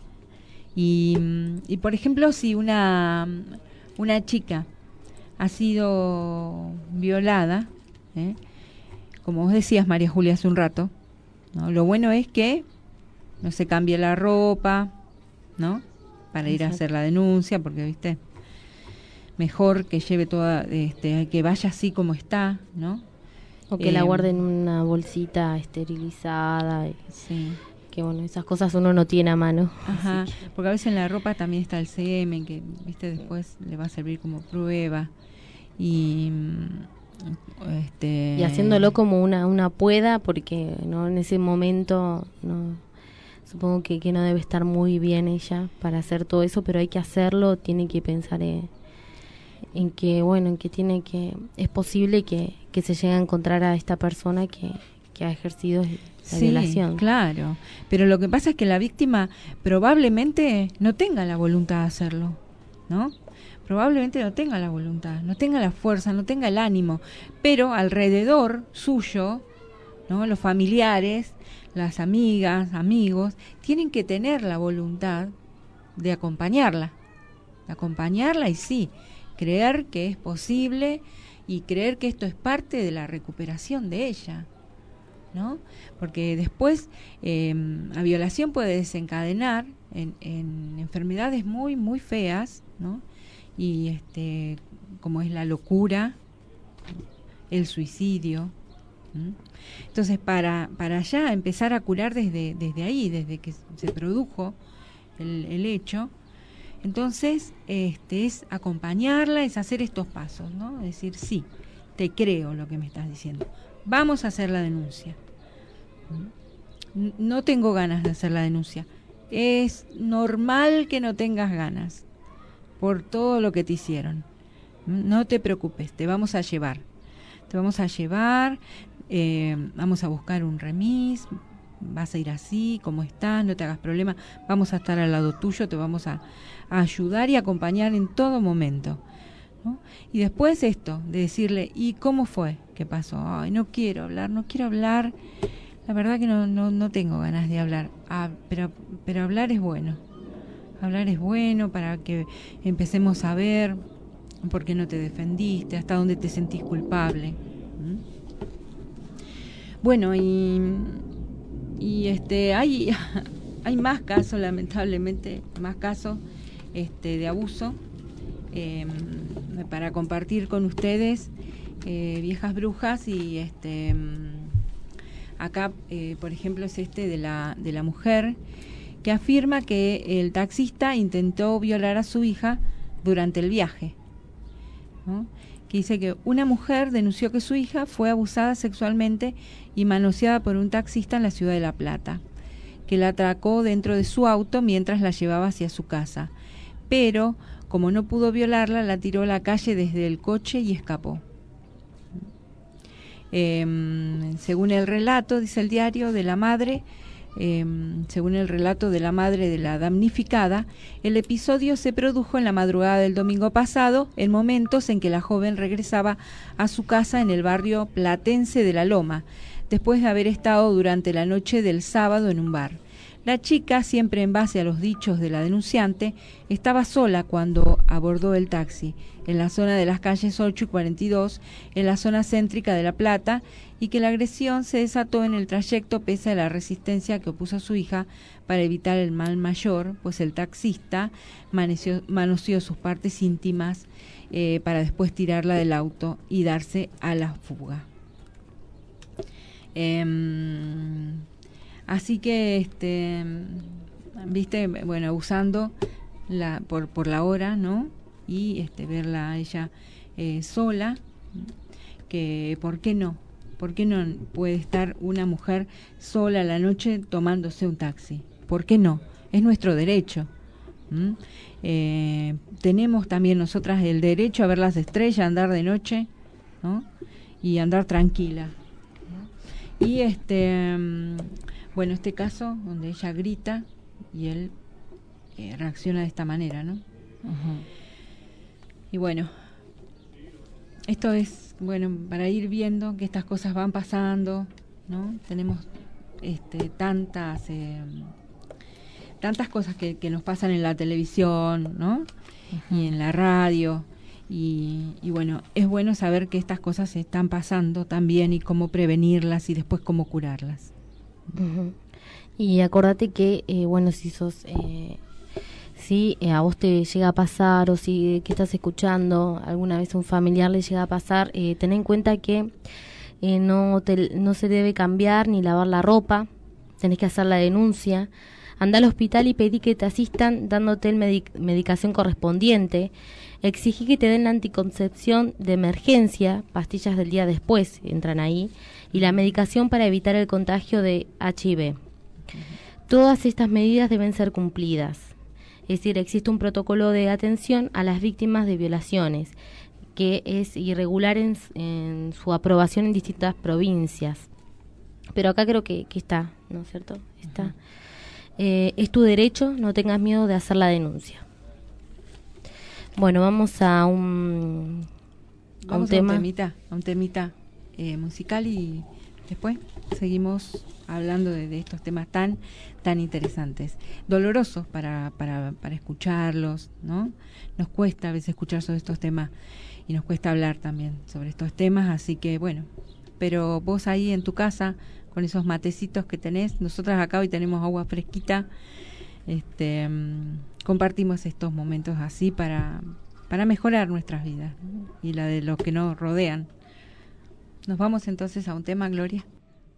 Y por ejemplo, si una chica ha sido violada, como vos decías, María Julia, hace un rato, ¿no? Lo bueno es que no se cambie la ropa, ¿no? Para ir a hacer la denuncia, porque, ¿viste? Mejor que lleve toda, que vaya así como está, ¿no? O que la guarde en una bolsita esterilizada. Sí. Que bueno, esas cosas uno no tiene a mano. Ajá, porque a veces en la ropa también está el semen, que, ¿viste? Después le va a servir como prueba. Y haciéndolo como una pueda, porque no en ese momento no supongo que no debe estar muy bien ella para hacer todo eso, pero hay que hacerlo, tiene que pensar en que, bueno, en que es posible que se llegue a encontrar a esta persona que ha ejercido la violación. Claro, pero lo que pasa es que la víctima probablemente no tenga la voluntad de hacerlo, ¿no? Probablemente no tenga la voluntad, no tenga la fuerza, no tenga el ánimo, pero alrededor suyo, ¿no? Los familiares, las amigas, amigos, tienen que tener la voluntad de acompañarla y sí, creer que es posible y creer que esto es parte de la recuperación de ella, ¿no? Porque después la violación puede desencadenar en enfermedades muy, muy feas, ¿no? Y como es la locura, el suicidio. Entonces, para ya empezar a curar desde ahí, desde que se produjo el hecho, Entonces, es acompañarla, es hacer estos pasos, ¿no? Es decir, sí, te creo lo que me estás diciendo. Vamos a hacer la denuncia. No tengo ganas de hacer la denuncia. Es normal que no tengas ganas por todo lo que te hicieron. No te preocupes, te vamos a llevar. Te vamos a llevar, vamos a buscar un remis, vas a ir así, como estás, no te hagas problema, vamos a estar al lado tuyo, te vamos a ayudar y acompañar en todo momento, ¿no? Y después esto, de decirle, ¿y cómo fue? ¿Qué pasó? Ay, no quiero hablar, la verdad que no tengo ganas de hablar, pero hablar es bueno. Hablar es bueno para que empecemos a ver por qué no te defendiste, hasta dónde te sentís culpable. Bueno, y hay más casos, lamentablemente, más casos de abuso para compartir con ustedes, viejas brujas, y acá, por ejemplo, es de la mujer que afirma que el taxista intentó violar a su hija durante el viaje, ¿no? Que dice que una mujer denunció que su hija fue abusada sexualmente y manoseada por un taxista en la ciudad de La Plata, que la atracó dentro de su auto mientras la llevaba hacia su casa, pero como no pudo violarla, la tiró a la calle desde el coche y escapó. Según el relato, dice el diario, de la madre, según el relato de la madre de la damnificada, el episodio se produjo en la madrugada del domingo pasado, en momentos en que la joven regresaba a su casa en el barrio platense de La Loma, después de haber estado durante la noche del sábado en un bar. La chica, siempre en base a los dichos de la denunciante, estaba sola cuando abordó el taxi, en la zona de las calles 8 y 42, en la zona céntrica de La Plata, y que la agresión se desató en el trayecto pese a la resistencia que opuso su hija para evitar el mal mayor, pues el taxista manoseó sus partes íntimas para después tirarla del auto y darse a la fuga. Así que, viste, bueno, abusando por la hora, ¿no? Y verla a ella sola, que ¿por qué no? ¿Por qué no puede estar una mujer sola a la noche tomándose un taxi? ¿Por qué no? Es nuestro derecho. Tenemos también nosotras el derecho a ver las estrellas, andar de noche, ¿no? Y andar tranquila, ¿no? Y bueno, este caso donde ella grita y él reacciona de esta manera, ¿no? Uh-huh. Y bueno, esto es, bueno, para ir viendo que estas cosas van pasando, ¿no? Tenemos tantas cosas que nos pasan en la televisión, ¿no? Uh-huh. Y en la radio, y bueno, es bueno saber que estas cosas se están pasando también y cómo prevenirlas y después cómo curarlas. Uh-huh. Y acordate que, bueno, si sos... si a vos te llega a pasar, o si que estás escuchando alguna vez a un familiar le llega a pasar, ten en cuenta que no se debe cambiar ni lavar la ropa, tenés que hacer la denuncia, anda al hospital y pedí que te asistan dándote el medicación correspondiente, exigí que te den la anticoncepción de emergencia, pastillas del día después entran ahí, y la medicación para evitar el contagio de HIV. Todas estas medidas deben ser cumplidas. Es decir, existe un protocolo de atención a las víctimas de violaciones, que es irregular en su aprobación en distintas provincias. Pero acá creo que está, ¿no es cierto? Está. Uh-huh. Es tu derecho, no tengas miedo de hacer la denuncia. Bueno, vamos a un temita musical y después seguimos hablando de estos temas tan interesantes, dolorosos para escucharlos, ¿no? Nos cuesta a veces escuchar sobre estos temas y nos cuesta hablar también sobre estos temas, así que bueno, pero vos ahí en tu casa con esos matecitos que tenés, nosotras acá hoy tenemos agua fresquita, compartimos estos momentos así para mejorar nuestras vidas, ¿no? Y la de los que nos rodean. Nos vamos entonces a un tema, Gloria.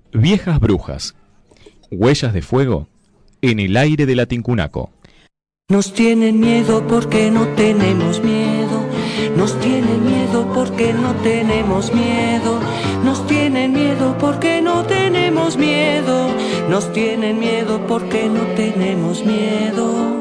Viejas brujas, huellas de fuego en el aire de la Tincunaco. Nos tienen miedo porque no tenemos miedo. Nos tienen miedo porque no tenemos miedo. Nos tienen miedo porque no tenemos miedo. Nos tienen miedo porque no tenemos miedo.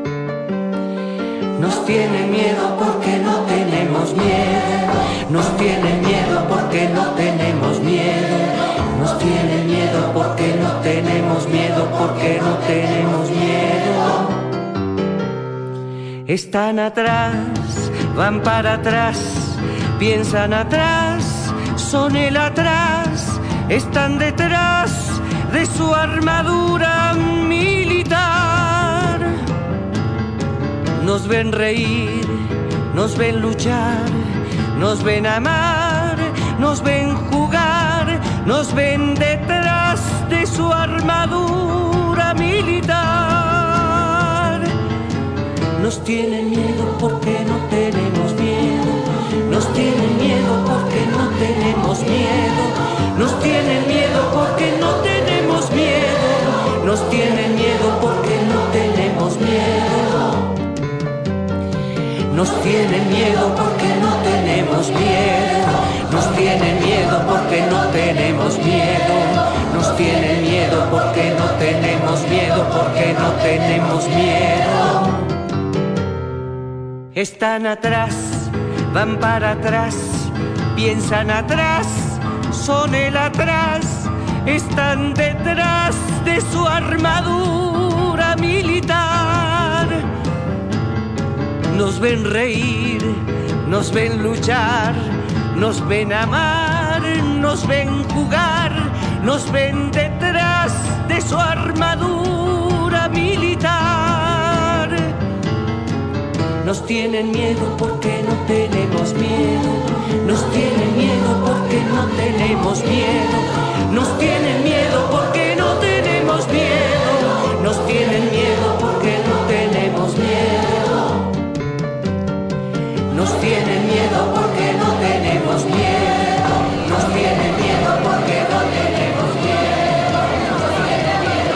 Nos tienen miedo porque no tenemos miedo. Nos tienen miedo porque no tenemos miedo. Nos tienen miedo porque no tenemos miedo, porque no tenemos miedo. Están atrás, van para atrás, piensan atrás, son el atrás, están detrás de su armadura militar. Nos ven reír, nos ven luchar, nos ven amar, nos ven jugar, nos ven detrás de su armadura militar. Nos tienen miedo porque no tenemos miedo. Nos tienen miedo porque no tenemos miedo. Nos tienen miedo porque no tenemos miedo. Nos tienen miedo porque no tenemos miedo. Nos tienen miedo porque no tenemos miedo. Nos tienen miedo porque no tenemos miedo. Nos tienen miedo porque no tenemos miedo, porque no tenemos miedo. Están atrás, van para atrás, piensan atrás, son el atrás, están detrás de su armadura militar. Nos ven reír, nos ven luchar, nos ven amar, nos ven jugar, nos ven detrás de su armadura militar. Nos tienen miedo porque no tenemos miedo. Nos tienen miedo porque no tenemos miedo. Nos tienen miedo porque no tenemos miedo. Nos tienen miedo porque no tenemos miedo. Nos tienen miedo porque no tenemos miedo. Nos tienen miedo porque no tenemos miedo. Nos tienen miedo.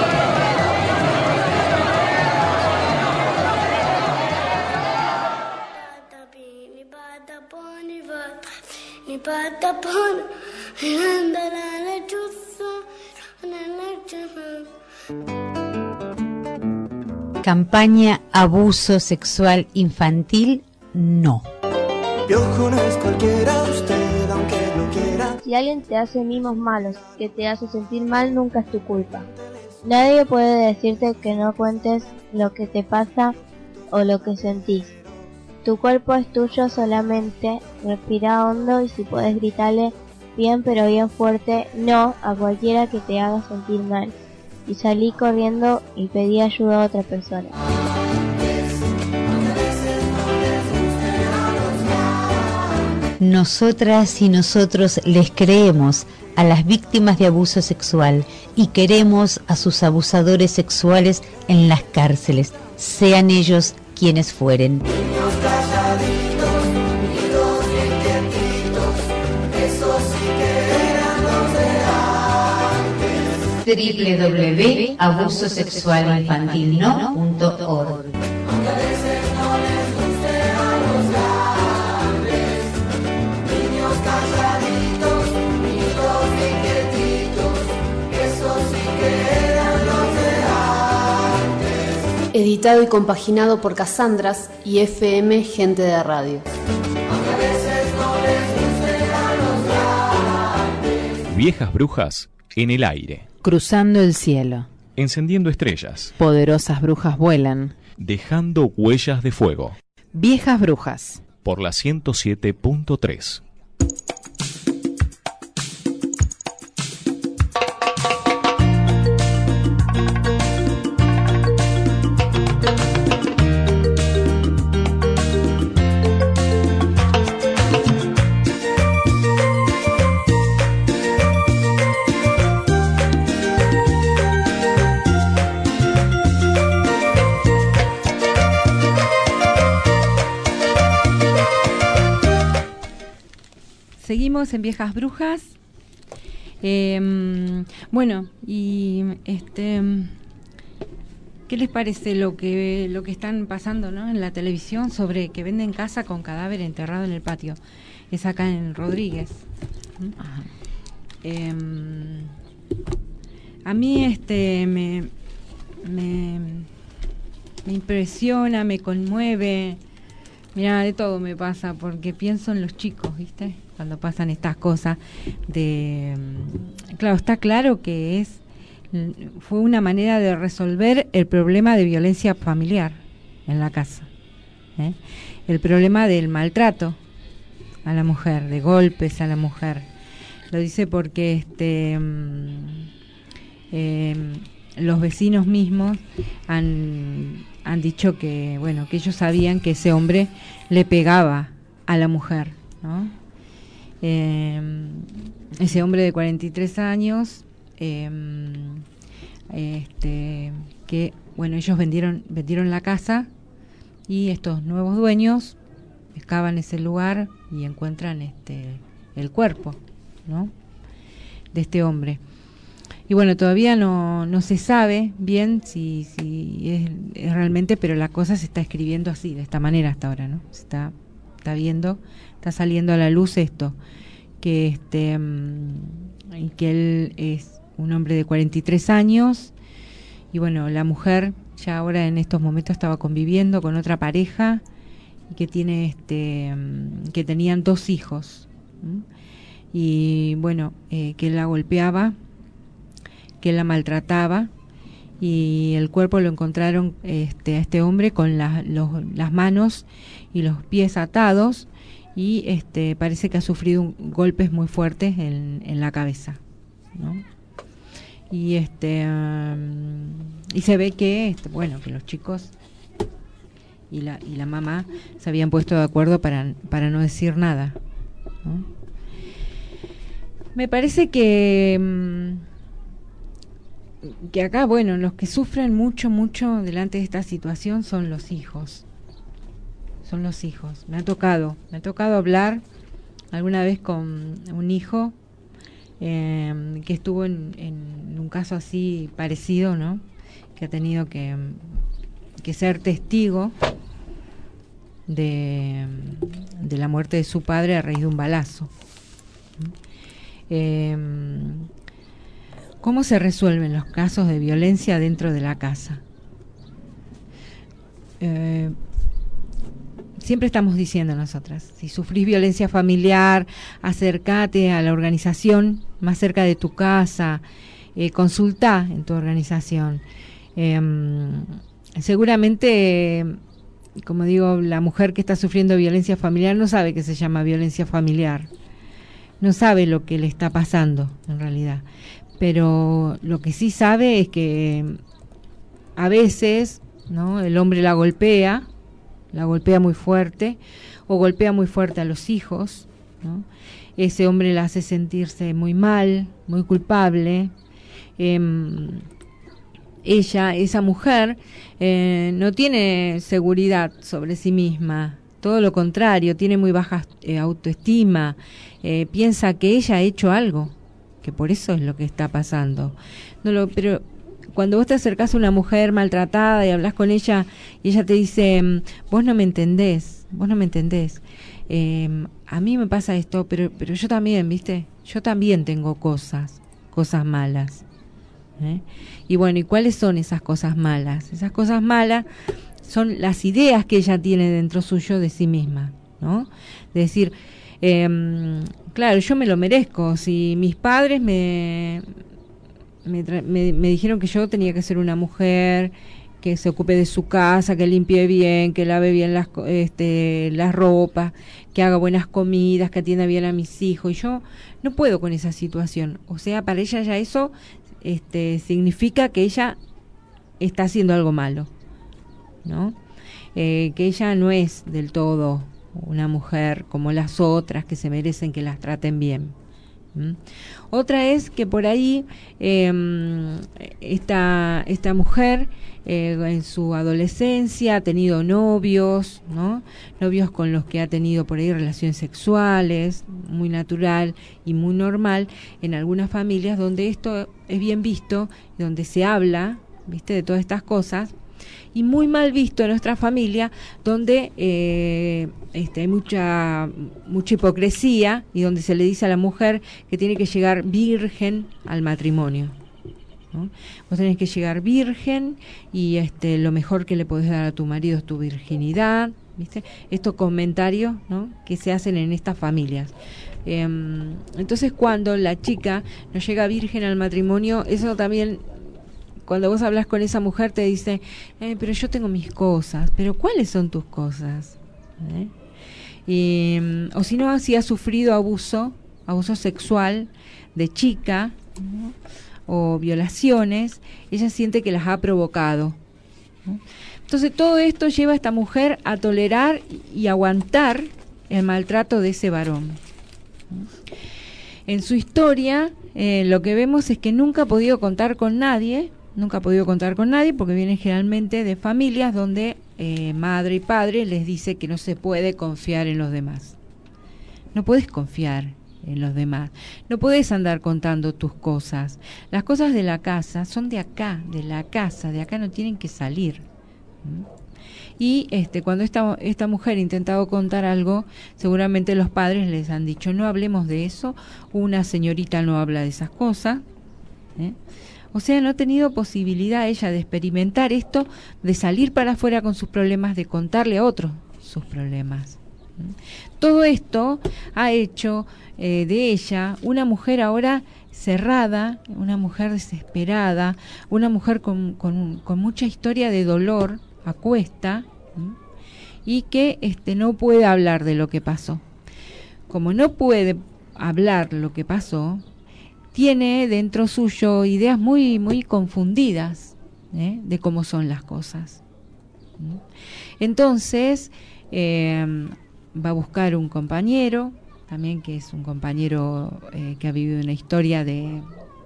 Campaña abuso sexual infantil, no. Piojo no es cualquiera, usted aunque no quiera. Si alguien te hace mimos malos, que te hace sentir mal, nunca es tu culpa. Nadie puede decirte que no cuentes lo que te pasa o lo que sentís. Tu cuerpo es tuyo solamente, respira hondo y si puedes gritarle bien pero bien fuerte no a cualquiera que te haga sentir mal. Y salí corriendo y pedí ayuda a otra persona. Nosotras y nosotros les creemos a las víctimas de abuso sexual y queremos a sus abusadores sexuales en las cárceles, sean ellos quienes fueren. www.abusosexualinfantilno.org. Editado y compaginado por Casandras y FM Gente de Radio. Viejas brujas en el aire. Cruzando el cielo. Encendiendo estrellas. Poderosas brujas vuelan. Dejando huellas de fuego. Viejas brujas. Por la 107.3. Seguimos en Viejas Brujas. Bueno, y ¿Qué les parece lo que están pasando, ¿no?, en la televisión sobre que venden casa con cadáver enterrado en el patio? Es acá en Rodríguez. Ajá. A mí me impresiona, me conmueve. Mira, de todo me pasa, porque pienso en los chicos, ¿viste? Cuando pasan estas cosas claro, está claro que fue una manera de resolver el problema de violencia familiar en la casa, ¿eh? El problema del maltrato a la mujer, de golpes a la mujer. Lo dice porque los vecinos mismos han dicho que, bueno, que ellos sabían que ese hombre le pegaba a la mujer, ¿no? Ese hombre de 43 años, que, bueno, ellos vendieron la casa y estos nuevos dueños excavan ese lugar y encuentran el cuerpo, ¿no?, de este hombre. Y bueno, todavía no se sabe bien si es realmente, pero la cosa se está escribiendo así, de esta manera hasta ahora, ¿no? Se está viendo, está saliendo a la luz esto, que y que él es un hombre de 43 años y bueno, la mujer ya ahora en estos momentos estaba conviviendo con otra pareja y que tiene que tenían 2 hijos, ¿sí? Y bueno, que él la golpeaba, que él la maltrataba, y el cuerpo lo encontraron a este hombre con las manos y los pies atados, y parece que ha sufrido golpes muy fuertes en la cabeza, ¿no? Y y se ve que bueno, que los chicos y la mamá se habían puesto de acuerdo para no decir nada, ¿no? Me parece que acá, bueno, los que sufren mucho delante de esta situación son los hijos. Son los hijos. Me ha tocado hablar alguna vez con un hijo que estuvo en un caso así parecido, ¿no? Que ha tenido que ser testigo de la muerte de su padre a raíz de un balazo. ¿Cómo se resuelven los casos de violencia dentro de la casa? Siempre estamos diciendo nosotras, si sufrís violencia familiar, acércate a la organización más cerca de tu casa, consultá en tu organización. Seguramente, como digo, la mujer que está sufriendo violencia familiar no sabe que se llama violencia familiar, no sabe lo que le está pasando en realidad, pero lo que sí sabe es que a veces, ¿no?, el hombre la golpea muy fuerte, o golpea muy fuerte a los hijos, ¿no? Ese hombre la hace sentirse muy mal, muy culpable. Esa mujer no tiene seguridad sobre sí misma, todo lo contrario, tiene muy baja autoestima, piensa que ella ha hecho algo, que por eso es lo que está pasando. Pero cuando vos te acercás a una mujer maltratada y hablas con ella y ella te dice, vos no me entendés, a mí me pasa esto, pero yo también, ¿viste? Yo también tengo cosas malas, ¿eh? Y bueno, ¿y cuáles son esas cosas malas? Esas cosas malas son las ideas que ella tiene dentro suyo de sí misma, ¿no? De decir, claro, yo me lo merezco, si mis padres me dijeron que yo tenía que ser una mujer que se ocupe de su casa, que limpie bien, que lave bien las ropas, que haga buenas comidas, que atienda bien a mis hijos, y yo no puedo con esa situación. O sea, para ella ya eso significa que ella está haciendo algo malo, ¿no? Que ella no es del todo una mujer como las otras que se merecen que las traten bien. Otra es que por ahí esta mujer en su adolescencia ha tenido novios, ¿no? Novios con los que ha tenido por ahí relaciones sexuales, muy natural y muy normal en algunas familias donde esto es bien visto, donde se habla, ¿viste?, de todas estas cosas, y muy mal visto en nuestra familia, donde hay mucha hipocresía y donde se le dice a la mujer que tiene que llegar virgen al matrimonio, ¿no? Vos tenés que llegar virgen y lo mejor que le podés dar a tu marido es tu virginidad, ¿viste? Estos comentarios, ¿no?, que se hacen en estas familias. Entonces, cuando la chica no llega virgen al matrimonio, eso también, cuando vos hablas con esa mujer, te dice, pero yo tengo mis cosas. ¿Pero cuáles son tus cosas? O si no, si ha sufrido abuso sexual de chica, ¿no?, o violaciones, ella siente que las ha provocado, ¿no? Entonces todo esto lleva a esta mujer a tolerar y aguantar el maltrato de ese varón. En su historia lo que vemos es que nunca ha podido contar con nadie porque viene generalmente de familias donde madre y padre les dice que no se puede confiar en los demás. No puedes confiar en los demás, no puedes andar contando tus cosas. Las cosas de la casa son de acá, de la casa, de acá no tienen que salir. Y cuando esta mujer ha intentado contar algo, seguramente los padres les han dicho, no hablemos de eso, una señorita no habla de esas cosas, O sea, no ha tenido posibilidad ella de experimentar esto, de salir para afuera con sus problemas, de contarle a otros sus problemas. Todo esto ha hecho de ella una mujer ahora cerrada, una mujer desesperada, una mujer con mucha historia de dolor a cuesta, y que no puede hablar de lo que pasó. Como no puede hablar lo que pasó, tiene dentro suyo ideas muy, muy confundidas de cómo son las cosas. Entonces va a buscar un compañero, también que es un compañero que ha vivido una historia de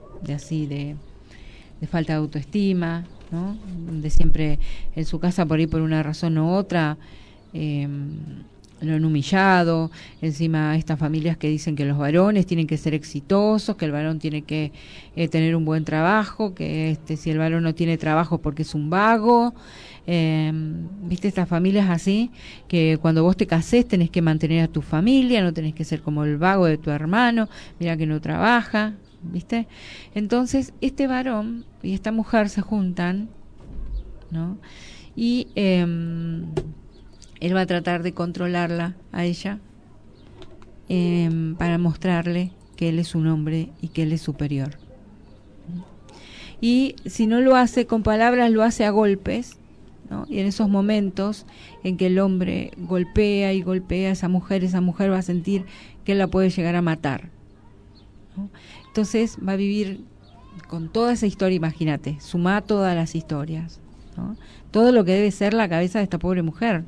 falta de autoestima, ¿no? De siempre en su casa, por ahí por una razón u otra, lo han humillado. Encima estas familias que dicen que los varones tienen que ser exitosos, que el varón tiene que tener un buen trabajo, que si el varón no tiene trabajo porque es un vago. Viste estas familias así, que cuando vos te casés tenés que mantener a tu familia, no tenés que ser como el vago de tu hermano, mira que no trabaja, ¿viste? Entonces este varón y esta mujer se juntan, ¿no? Y él va a tratar de controlarla a ella para mostrarle que él es un hombre y que él es superior. Y si no lo hace con palabras, lo hace a golpes, ¿no? Y en esos momentos en que el hombre golpea y golpea a esa mujer va a sentir que él la puede llegar a matar, ¿no? Entonces va a vivir con toda esa historia, imagínate, suma todas las historias, ¿no? Todo lo que debe ser la cabeza de esta pobre mujer.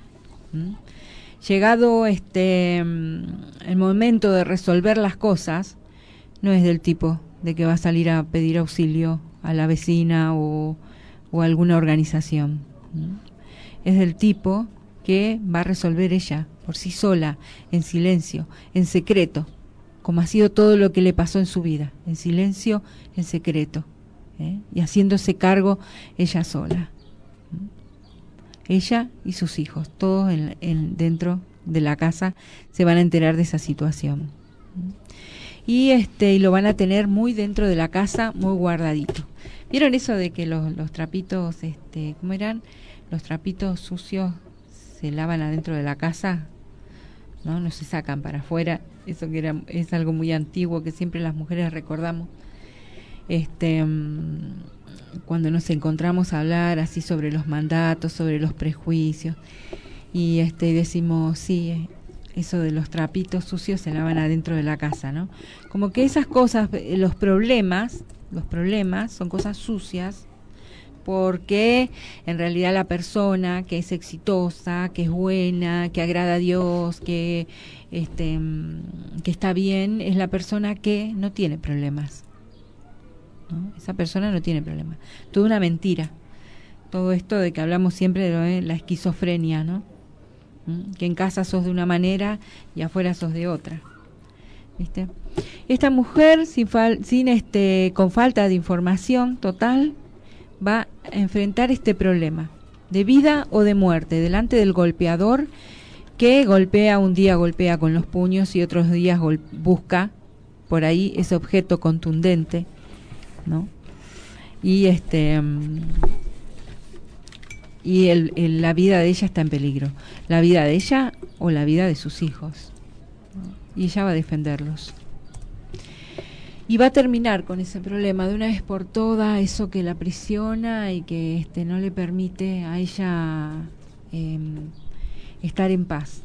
Llegado el momento de resolver las cosas, no es del tipo de que va a salir a pedir auxilio a la vecina o a alguna organización. Es del tipo que va a resolver ella por sí sola, en silencio, en secreto, como ha sido todo lo que le pasó en su vida, en silencio, en secreto, y haciéndose cargo ella sola. Ella y sus hijos, todos dentro de la casa, se van a enterar de esa situación. Y lo van a tener muy dentro de la casa, muy guardadito. ¿Vieron eso de que los trapitos, cómo eran? Los trapitos sucios se lavan adentro de la casa, no se sacan para afuera. Eso que es algo muy antiguo que siempre las mujeres recordamos. Cuando nos encontramos a hablar así sobre los mandatos, sobre los prejuicios, y decimos, sí, eso de los trapitos sucios se lavan adentro de la casa, ¿no? Como que esas cosas, los problemas son cosas sucias, porque en realidad la persona que es exitosa, que es buena, que agrada a Dios, que está bien, es la persona que no tiene problemas, ¿no? Esa persona no tiene problemas. Toda una mentira. Todo esto de que hablamos siempre de la esquizofrenia, ¿no? Que en casa sos de una manera y afuera sos de otra, ¿viste? Esta mujer con falta de información total va a enfrentar este problema de vida o de muerte delante del golpeador, que golpea, un día golpea con los puños y otros días busca por ahí ese objeto contundente, ¿no? Y la vida de ella está en peligro, la vida de ella o la vida de sus hijos, ¿no? Y ella va a defenderlos. Y va a terminar con ese problema de una vez por todas, eso que la aprisiona y que no le permite a ella estar en paz.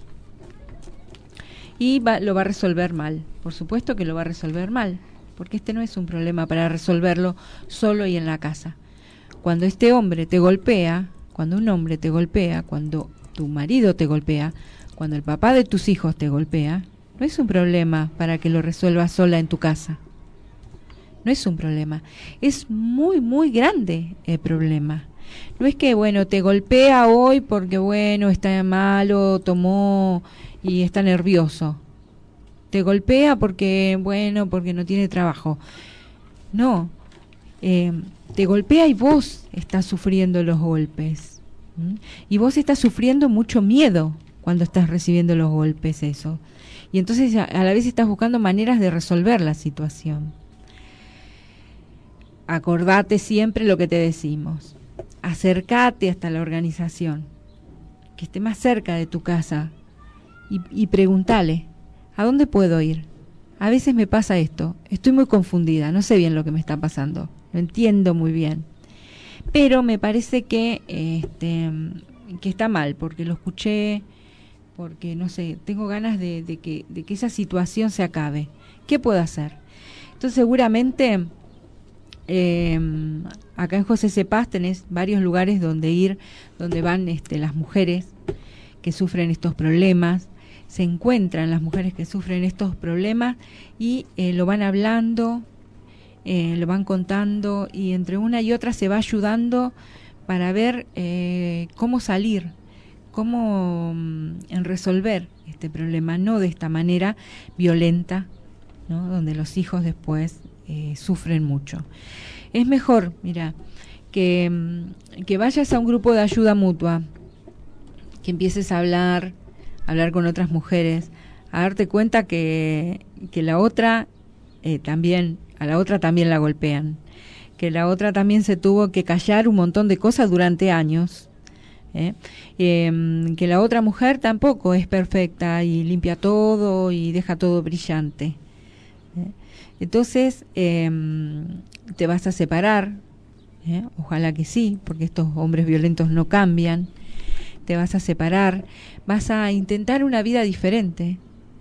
Y lo va a resolver mal, por supuesto que lo va a resolver mal, porque no es un problema para resolverlo solo y en la casa. Cuando este hombre te golpea, cuando un hombre te golpea, cuando tu marido te golpea, cuando el papá de tus hijos te golpea, no es un problema para que lo resuelvas sola en tu casa. No es un problema, es muy, muy grande el problema. No es que, te golpea hoy porque, está malo, tomó y está nervioso. Te golpea porque, porque no tiene trabajo. No, te golpea y vos estás sufriendo los golpes. Y vos estás sufriendo mucho miedo cuando estás recibiendo los golpes, eso. Y entonces a la vez estás buscando maneras de resolver la situación. Acordate siempre lo que te decimos. Acércate hasta la organización, que esté más cerca de tu casa, y pregúntale, ¿a dónde puedo ir? A veces me pasa esto, estoy muy confundida, no sé bien lo que me está pasando, lo entiendo muy bien, pero me parece que está mal, porque lo escuché, porque no sé, tengo ganas de que esa situación se acabe. ¿Qué puedo hacer? Entonces seguramente acá en José C. Paz tenés varios lugares donde ir, donde van las mujeres que sufren estos problemas, se encuentran las mujeres que sufren estos problemas y lo van hablando, lo van contando, y entre una y otra se va ayudando para ver cómo salir, cómo resolver este problema, no de esta manera violenta, ¿no? Donde los hijos después sufren mucho. Es mejor, mira, que vayas a un grupo de ayuda mutua, que empieces a hablar con otras mujeres, a darte cuenta que la otra también, a la otra también la golpean, que la otra también se tuvo que callar un montón de cosas durante años, que la otra mujer tampoco es perfecta y limpia todo y deja todo brillante. Entonces te vas a separar, ojalá que sí, porque estos hombres violentos no cambian. Te vas a separar, vas a intentar una vida diferente,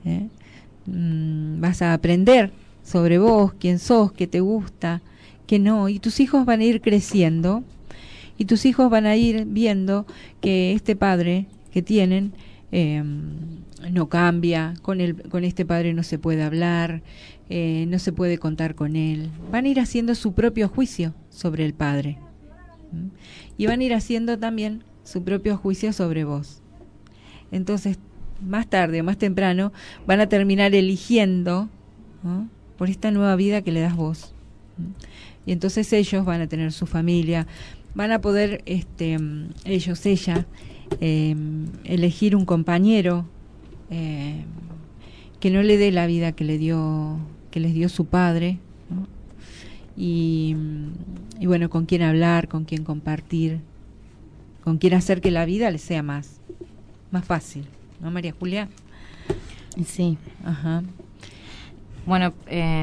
vas a aprender sobre vos, quién sos, qué te gusta, qué no, y tus hijos van a ir creciendo, y tus hijos van a ir viendo que este padre que tienen no cambia, con este padre no se puede hablar, no se puede contar con él. Van a ir haciendo su propio juicio sobre el padre, y van a ir haciendo también su propio juicio sobre vos. Entonces, más tarde o más temprano, van a terminar eligiendo, ¿no?, por esta nueva vida que le das vos. Y entonces ellos van a tener su familia, van a poder, ella, elegir un compañero que no le dé la vida que les dio su padre, ¿no? Y bueno, con quién hablar, con quién compartir, con quién hacer que la vida les sea más fácil, ¿no, María Julia? Sí. Ajá. Bueno,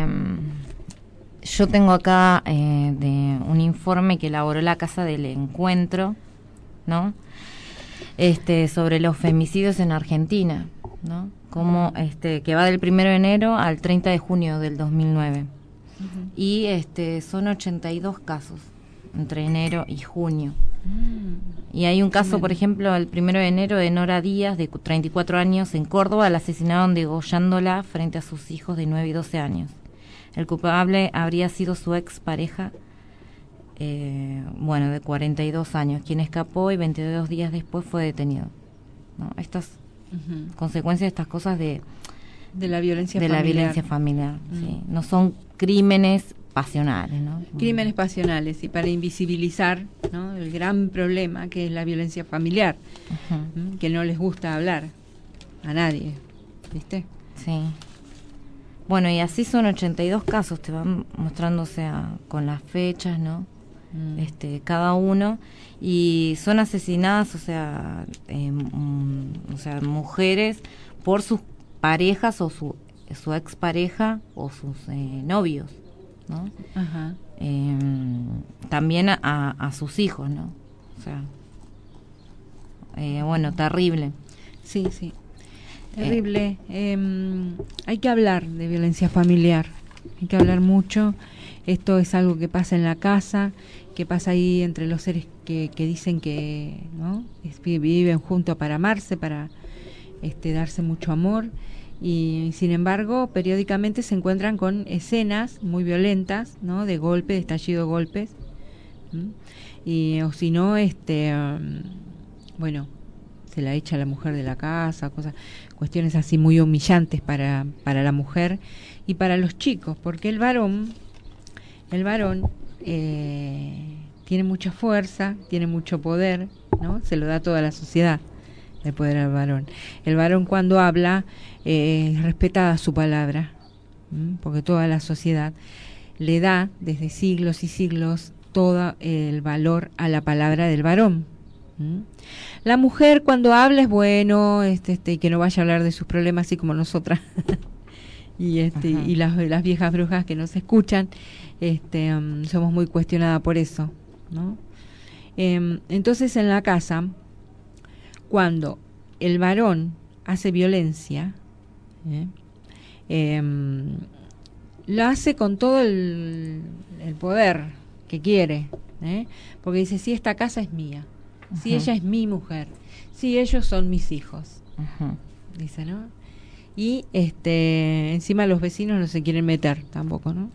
yo tengo acá de un informe que elaboró la Casa del Encuentro, ¿no? Sobre los femicidios en Argentina, ¿no? Como que va del 1 de enero al 30 de junio del 2009. Uh-huh. Y son 82 casos entre enero y junio. Y hay un caso, por ejemplo, el 1 de enero de Nora Díaz, de 34 años, en Córdoba, la asesinaron degollándola frente a sus hijos de 9 y 12 años. El culpable habría sido su expareja, de 42 años, quien escapó y 22 días después fue detenido, ¿no? Estas consecuencias de estas cosas de la violencia familiar. familiar. La violencia familiar, sí. No son crímenes pasionales, ¿no? Crímenes pasionales, y para invisibilizar, ¿no?, el gran problema que es la violencia familiar, que no les gusta hablar a nadie, ¿viste? Sí. Bueno, y así son 82 casos, te van mostrando, o sea, con las fechas, ¿no? Cada uno, y son asesinadas, o sea, mujeres por sus parejas o su expareja o sus novios, ¿no? Ajá. También a sus hijos, ¿no? O sea, bueno, terrible. Sí, sí. Terrible. Hay que hablar de violencia familiar, hay que hablar mucho. Esto es algo que pasa en la casa, que pasa ahí entre los seres que dicen que, ¿no?, viven juntos para amarse, para darse mucho amor, y sin embargo periódicamente se encuentran con escenas muy violentas, ¿no?, de golpes, de estallido de golpes, y o si no, bueno, se la echa a la mujer de la casa, cuestiones así muy humillantes para la mujer y para los chicos, porque el varón tiene mucha fuerza, tiene mucho poder, ¿no? Se lo da toda la sociedad, el poder al varón. El varón, cuando habla, respeta su palabra, porque toda la sociedad le da desde siglos y siglos todo el valor a la palabra del varón. La mujer, cuando habla, es bueno, y que no vaya a hablar de sus problemas así como nosotras. y las viejas brujas que nos escuchan, somos muy cuestionadas por eso, ¿no? Entonces, en la casa, cuando el varón hace violencia, lo hace con todo el poder que quiere, porque dice: si esta casa es mía, si ella es mi mujer, si ellos son mis hijos, dice, ¿no? Y encima los vecinos no se quieren meter tampoco, ¿no?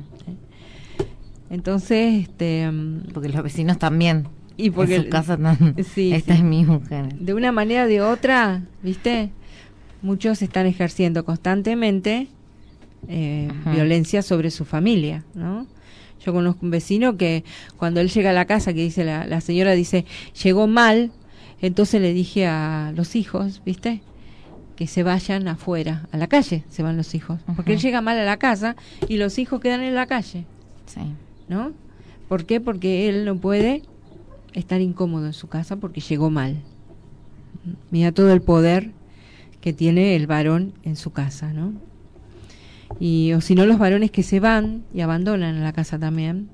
Entonces, porque los vecinos también, y porque en su casa esta es mi mujer. De una manera o de otra, ¿viste? Muchos están ejerciendo constantemente violencia sobre su familia, ¿no? Yo conozco un vecino que cuando él llega a la casa, que dice la señora dice: llegó mal, entonces le dije a los hijos, ¿viste?, que se vayan afuera, a la calle se van los hijos, porque él llega mal a la casa y los hijos quedan en la calle. Sí. ¿No? ¿Por qué? Porque él no puede estar incómodo en su casa porque llegó mal. Mira todo el poder que tiene el varón en su casa, ¿no? O si no, los varones que se van y abandonan la casa también,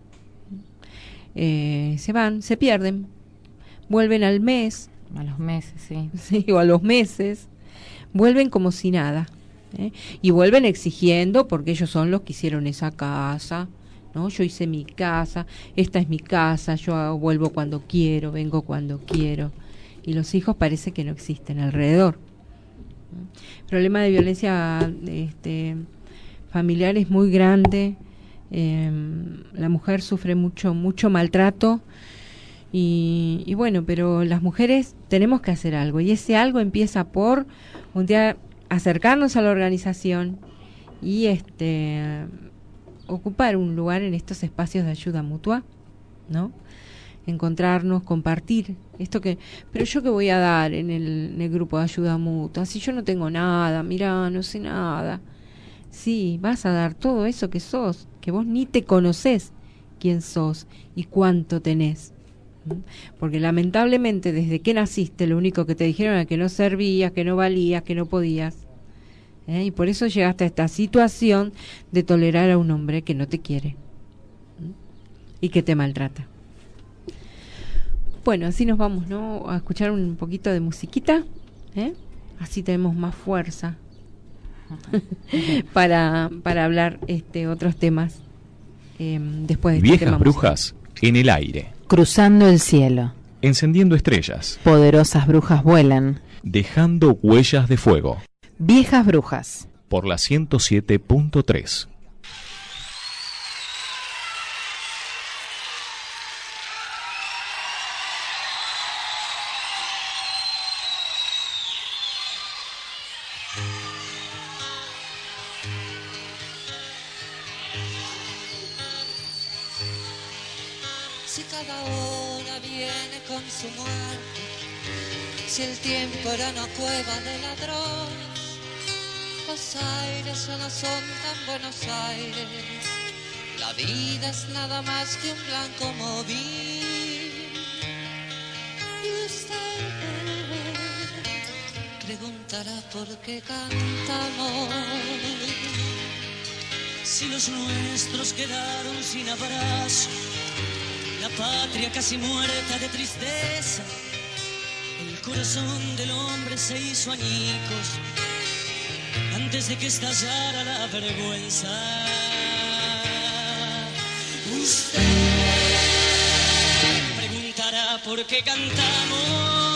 se van, se pierden, vuelven al mes. A los meses, sí. Sí, o a los meses, vuelven como si nada, y vuelven exigiendo, porque ellos son los que hicieron esa casa, ¿no? Yo hice mi casa, esta es mi casa, yo vuelvo cuando quiero, vengo cuando quiero, y los hijos parece que no existen alrededor. El problema de violencia familiar es muy grande. La mujer sufre mucho maltrato, y bueno, pero las mujeres tenemos que hacer algo, y ese algo empieza por un día acercarnos a la organización y ocupar un lugar en estos espacios de ayuda mutua, ¿no? Encontrarnos, compartir esto pero yo qué voy a dar en el grupo de ayuda mutua, si yo no tengo nada, mira, no sé nada. Sí, vas a dar todo eso que sos, que vos ni te conocés quién sos y cuánto tenés. Porque lamentablemente desde que naciste lo único que te dijeron era que no servías, que no valías, que no podías. Y por eso llegaste a esta situación de tolerar a un hombre que no te quiere y que te maltrata. Bueno, así nos vamos, ¿no?, a escuchar un poquito de musiquita, así tenemos más fuerza para hablar otros temas después de Viejas este tema brujas en el aire. Cruzando el cielo. Encendiendo estrellas. Poderosas brujas vuelan. Dejando huellas de fuego. Viejas brujas. Por la 107.3. si cada hora viene con su muerte, si el tiempo era una cueva de ladrones. Los aires ya no son tan Buenos Aires, la vida es nada más que un blanco móvil. Y usted preguntará por qué cantamos, si los nuestros quedaron sin abrazo, la patria casi muerta de tristeza, el corazón del hombre se hizo añicos antes de que estallara la vergüenza. Usted preguntará por qué cantamos.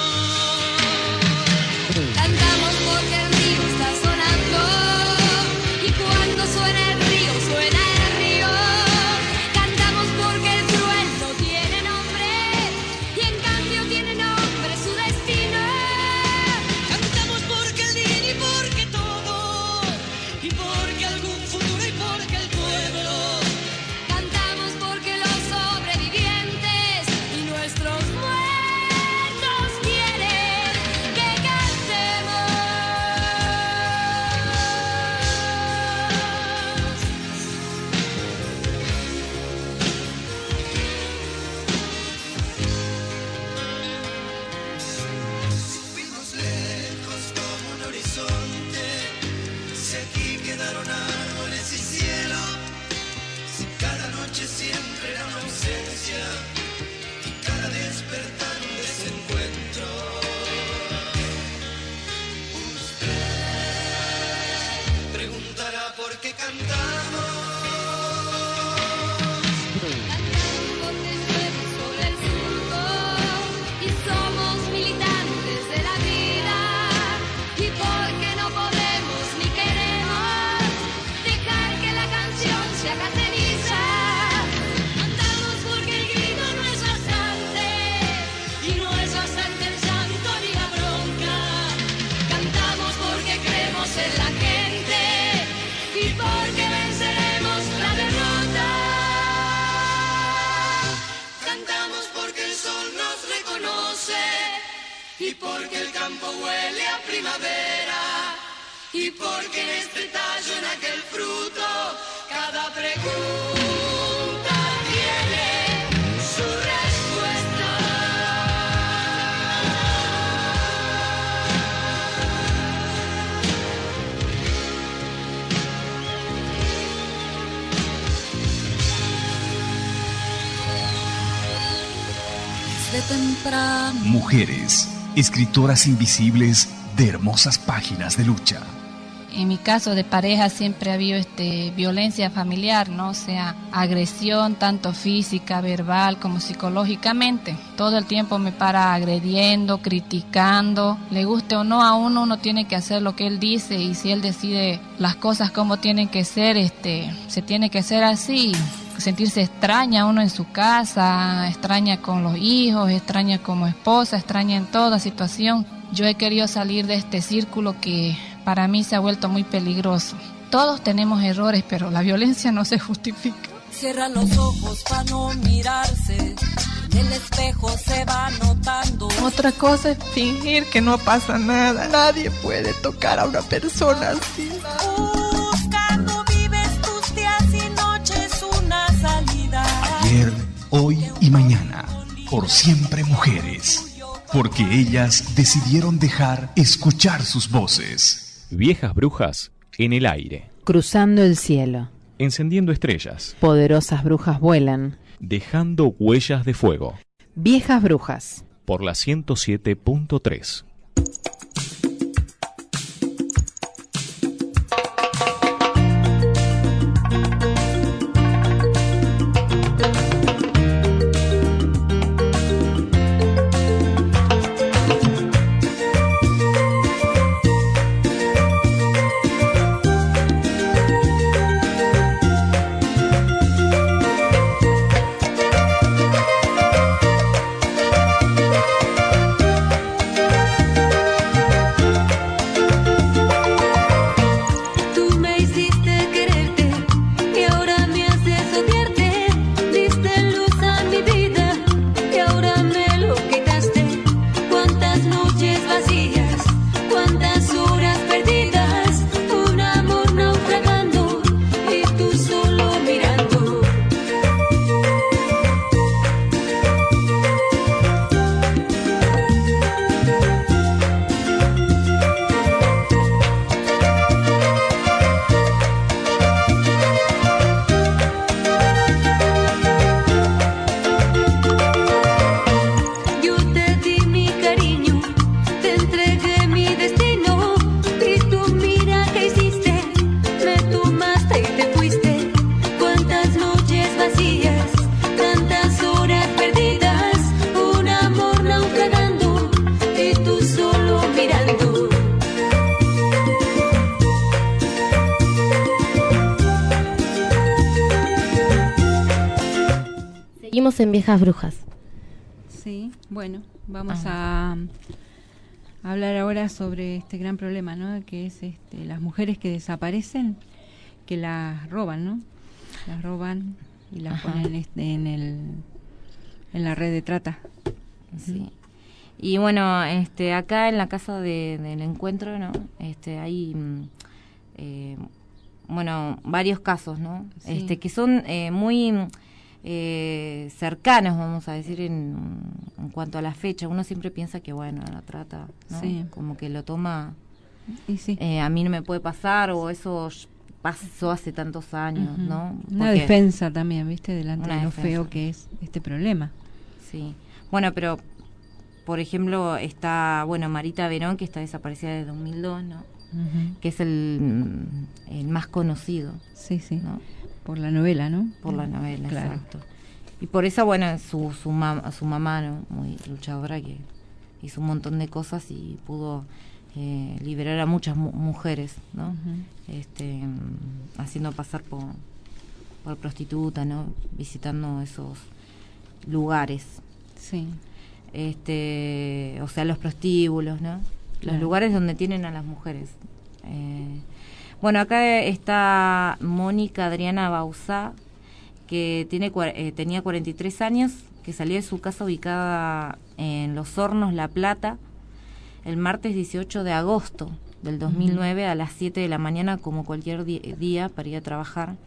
Cantamos porque el río está sonando, y cuando suena el río, suena el río. Cantamos porque el cruel no tiene nombre, y en cambio tiene nombre su destino. Cantamos porque el niño y porque todo, y porque algún futuro y porque el pueblo. Cantamos porque los sobrevivientes y nuestros muertos quieren que cantemos. Fuimos lejos como un horizonte, si aquí quedaron árboles y cielo, si cada noche siempre era una ausencia y cada despertar un desencuentro. Usted preguntará por qué cantamos. Porque llueve sobre el surco y somos militantes de la vida, y porque no podemos ni queremos dejar que la canción se haga ceniza. Cantamos porque el grito no es bastante, y no es bastante el llanto ni la bronca. Cantamos porque creemos en la gente y porque venceremos la derrota. Cantamos porque el sol nos reconoce, y porque el campo huele a primavera, y porque en este tallo, en aquel fruto, cada pregunta tiene su respuesta. Desde temprano Mujeres, escritoras invisibles de hermosas páginas de lucha. En mi caso de pareja siempre ha habido violencia familiar, ¿no? O sea, agresión tanto física, verbal como psicológicamente. Todo el tiempo me para agrediendo, criticando. Le guste o no a uno, uno tiene que hacer lo que él dice, y si él decide las cosas como tienen que ser, se tiene que ser así. Sentirse extraña uno en su casa, extraña con los hijos, extraña como esposa, extraña en toda situación. Yo he querido salir de este círculo que para mí se ha vuelto muy peligroso. Todos tenemos errores, pero la violencia no se justifica. Cierran los ojos para no mirarse, en el espejo se va notando. Otra cosa es fingir que no pasa nada. Nadie puede tocar a una persona así. Buscando vives tus días y noches una salida. Ayer, hoy y mañana. Por siempre mujeres. Porque ellas decidieron dejar escuchar sus voces. Viejas brujas en el aire. Cruzando el cielo. Encendiendo estrellas. Poderosas brujas vuelan. Dejando huellas de fuego. Viejas brujas. Por la 107.3. estamos en Viejas Brujas. Sí, bueno, vamos a hablar ahora sobre este gran problema, ¿no? Que es las mujeres que desaparecen, que las roban, ¿no? Las roban y las ponen en la red de trata. Sí. Y bueno, acá en la casa del encuentro, ¿no? Hay varios casos, ¿no? Sí. Que son muy cercanos, vamos a decir, en cuanto a la fecha. Uno siempre piensa que, bueno, la trata, ¿no? Sí. Como que lo toma, y sí. A mí no me puede pasar, o eso pasó hace tantos años, ¿no? Una defensa también, ¿viste? Delante de lo feo que es este problema. Sí. Bueno, pero, por ejemplo, está, Marita Verón, que está desaparecida desde 2002, ¿no? Que es el más conocido. Sí, sí. ¿no? Por la novela, ¿no? Por la novela, claro. Exacto. Y por eso, su mamá, ¿no? Muy luchadora, que hizo un montón de cosas y pudo liberar a muchas mujeres, ¿no? Haciendo pasar por prostituta, ¿no? Visitando esos lugares. Sí. O sea, los prostíbulos, ¿no? Los lugares donde tienen a las mujeres. Acá está Mónica Adriana Bauzá, que tenía 43 años, que salió de su casa ubicada en Los Hornos, La Plata, el martes 18 de agosto del 2009 a las 7 de la mañana, como cualquier día, para ir a trabajar.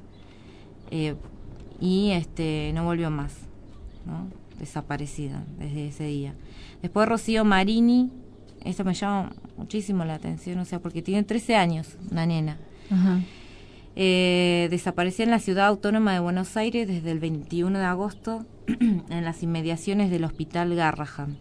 Y no volvió más, ¿no? Desaparecida desde ese día. Después Rocío Marini, esto me llama muchísimo la atención, o sea, porque tiene 13 años, una nena. Ajá. Desapareció en la Ciudad Autónoma de Buenos Aires desde el 21 de agosto en las inmediaciones del Hospital Garrahan.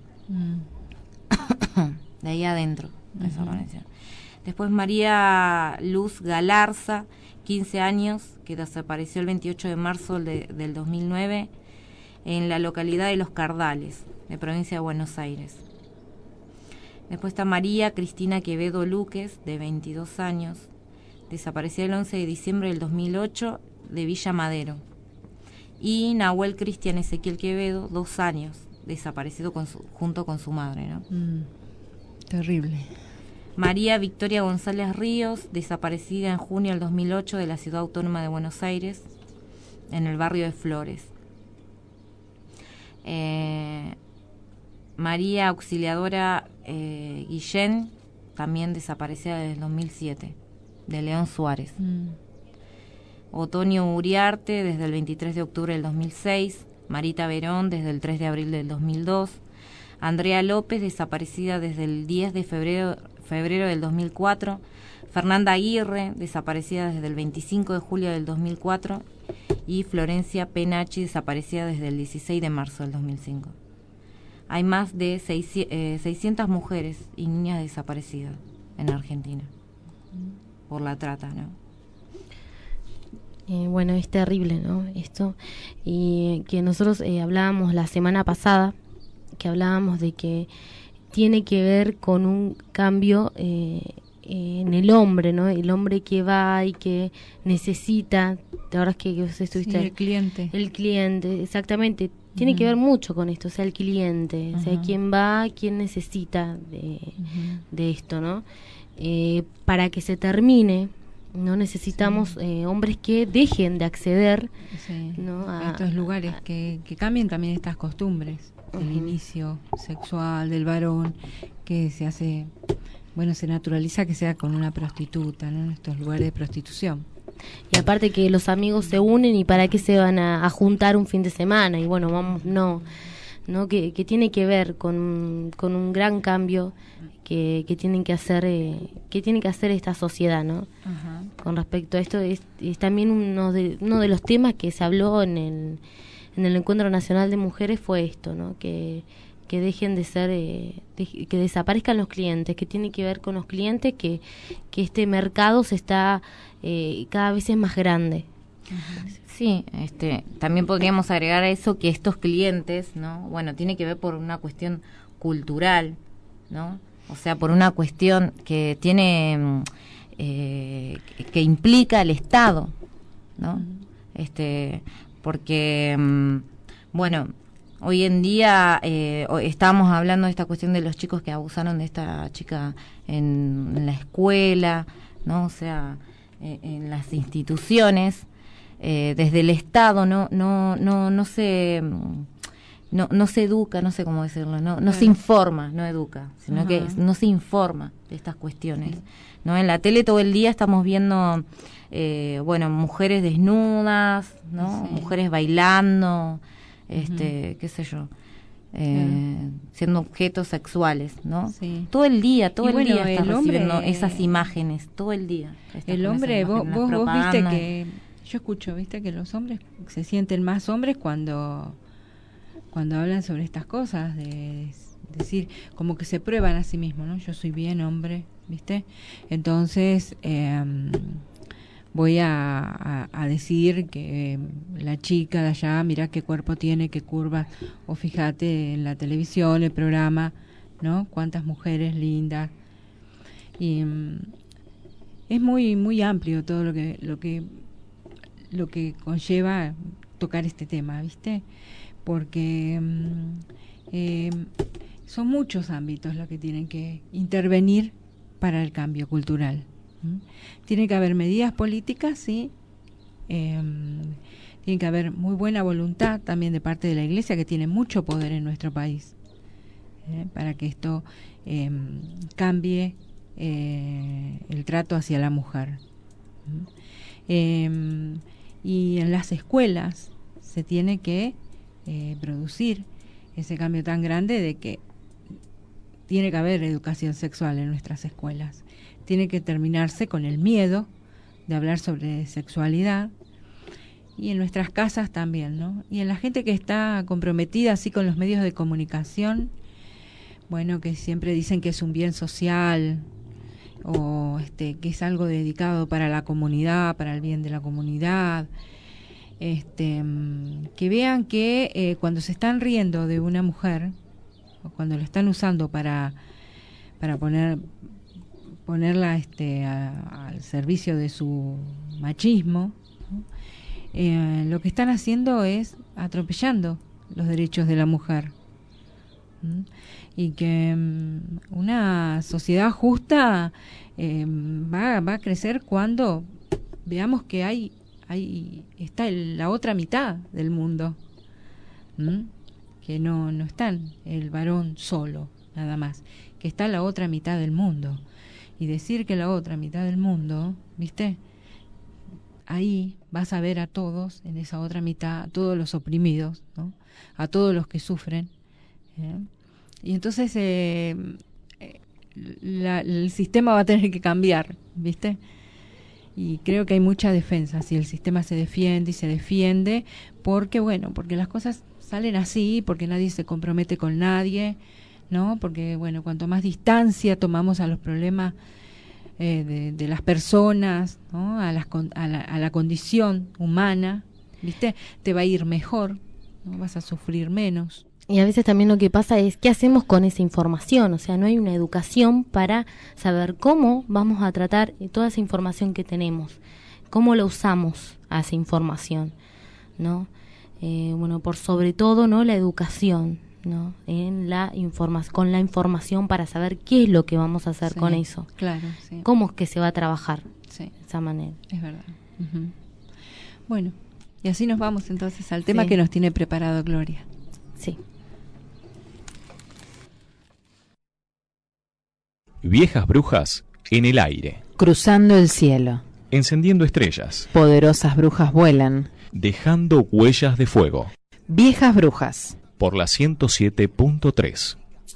De ahí adentro desapareció. Después María Luz Galarza, 15 años, que desapareció el 28 de marzo del 2009 en la localidad de Los Cardales, de provincia de Buenos Aires. Después está María Cristina Quevedo Luques, de 22 años, desaparecida el 11 de diciembre del 2008 de Villa Madero. Y Nahuel Cristian Ezequiel Quevedo, 2 años, desaparecido junto con su madre, ¿no? Terrible. María Victoria González Ríos, desaparecida en junio del 2008 de la Ciudad Autónoma de Buenos Aires, en el barrio de Flores. María Auxiliadora Guillén, también desaparecida desde el 2007, de León Suárez. Otonio Uriarte, desde el 23 de octubre del 2006. Marita Verón, desde el 3 de abril del 2002. Andrea López, desaparecida desde el 10 de febrero del 2004. Fernanda Aguirre, desaparecida desde el 25 de julio del 2004. Y Florencia Penachi, desaparecida desde el 16 de marzo del 2005. Hay más de 600 mujeres y niñas desaparecidas en Argentina por la trata, ¿no? Es terrible, ¿no? Esto, y que nosotros hablábamos la semana pasada, que hablábamos de que tiene que ver con un cambio en el hombre, ¿no? El hombre que va y que necesita, ahora es que vos estuviste... Sí, el cliente. El cliente, exactamente. Tiene que ver mucho con esto, o sea, el cliente, o sea, quién va, quién necesita de esto, ¿no? Para que se termine, no necesitamos hombres que dejen de acceder, ¿no? A estos lugares, que cambien también estas costumbres, el inicio sexual del varón, que se hace, se naturaliza que sea con una prostituta, ¿no? En estos lugares de prostitución. Y aparte que los amigos se unen y para qué se van a juntar un fin de semana, y vamos, que tiene que ver con un gran cambio que tienen que hacer esta sociedad, ¿no? Ajá. Con respecto a esto es también uno de los temas que se habló en el Encuentro Nacional de Mujeres, fue esto, ¿no? Que dejen de ser, que desaparezcan los clientes, que tiene que ver con los clientes, que este mercado se está cada vez es más grande. Sí, también podríamos agregar a eso que estos clientes, ¿no? Tiene que ver por una cuestión cultural, ¿no? O sea, por una cuestión que tiene que implica el Estado, ¿no? Porque bueno, hoy en día estábamos hablando de esta cuestión de los chicos que abusaron de esta chica en la escuela, ¿no? O sea, en las instituciones, desde el Estado no se educa, no sé cómo decirlo, no se informa, no educa, sino que no se informa de estas cuestiones, ¿no? En la tele todo el día estamos viendo mujeres desnudas, ¿no? Mujeres bailando, qué sé yo, siendo objetos sexuales, ¿no? Todo el día estás recibiendo esas imágenes, todo el día. El hombre, vos viste que, yo escucho, viste que los hombres se sienten más hombres cuando hablan sobre estas cosas, de decir, como que se prueban a sí mismos, ¿no? Yo soy bien hombre, ¿viste? Entonces, voy a decir que la chica de allá, mira qué cuerpo tiene, qué curvas, o fíjate en la televisión, el programa, ¿no? Cuántas mujeres lindas. Y es muy muy amplio todo lo que conlleva tocar este tema, ¿viste? Porque son muchos ámbitos los que tienen que intervenir para el cambio cultural. Tiene que haber medidas políticas, sí. Tiene que haber muy buena voluntad también de parte de la Iglesia, que tiene mucho poder en nuestro país, para que esto cambie el trato hacia la mujer. Y en las escuelas se tiene que producir ese cambio tan grande de que tiene que haber educación sexual en nuestras escuelas. Tiene que terminarse con el miedo de hablar sobre sexualidad, y en nuestras casas también, ¿no? Y en la gente que está comprometida así con los medios de comunicación, bueno, que siempre dicen que es un bien social, o que es algo dedicado para la comunidad, para el bien de la comunidad, que vean que cuando se están riendo de una mujer, o cuando lo están usando para ponerla al servicio de su machismo, ¿no? Lo que están haciendo es atropellando los derechos de la mujer. Y que una sociedad justa va a crecer cuando veamos que está la otra mitad del mundo, que no está el varón solo, nada más, que está la otra mitad del mundo. Y decir que la otra mitad del mundo, ¿viste? Ahí vas a ver a todos, en esa otra mitad, a todos los oprimidos, ¿no? A todos los que sufren. Y entonces el sistema va a tener que cambiar, ¿viste? Y creo que hay mucha defensa, si el sistema se defiende y se defiende, porque las cosas salen así, porque nadie se compromete con nadie, ¿no? Porque, cuanto más distancia tomamos a los problemas de las personas, ¿no? a la condición humana, ¿viste? Te va a ir mejor, ¿no? Vas a sufrir menos. Y a veces también lo que pasa es, ¿qué hacemos con esa información? O sea, no hay una educación para saber cómo vamos a tratar toda esa información que tenemos, cómo la usamos a esa información, ¿no? Por sobre todo, ¿no? La educación, ¿no? Con la información para saber qué es lo que vamos a hacer con eso. Claro, sí. Cómo es que se va a trabajar de esa manera. Es verdad. Bueno, y así nos vamos entonces al tema que nos tiene preparado Gloria. Sí. Viejas brujas en el aire. Cruzando el cielo. Encendiendo estrellas. Poderosas brujas vuelan. Dejando huellas de fuego. Viejas brujas. Por la 107.3.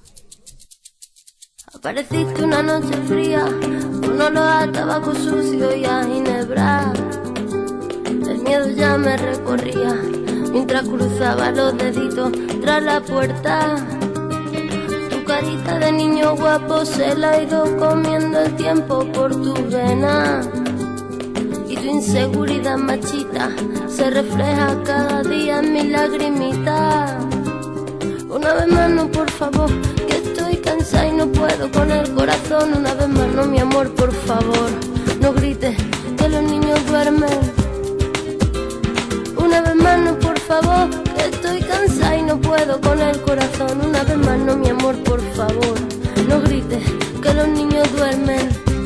Apareciste una noche fría, un olor a tabaco sucio y a ginebra. El miedo ya me recorría mientras cruzaba los deditos tras la puerta. Tu carita de niño guapo se la ha ido comiendo el tiempo por tu vena. Y tu inseguridad machita se refleja cada día en mi lagrimita. Una vez más no, por favor, que estoy cansada y no puedo con el corazón. Una vez más no, mi amor, por favor, no grites que los niños duermen. Una vez más no, por favor, que Estoy cansada y no puedo con el corazón. Una vez más no, mi amor, por favor, no grites que los niños duermen.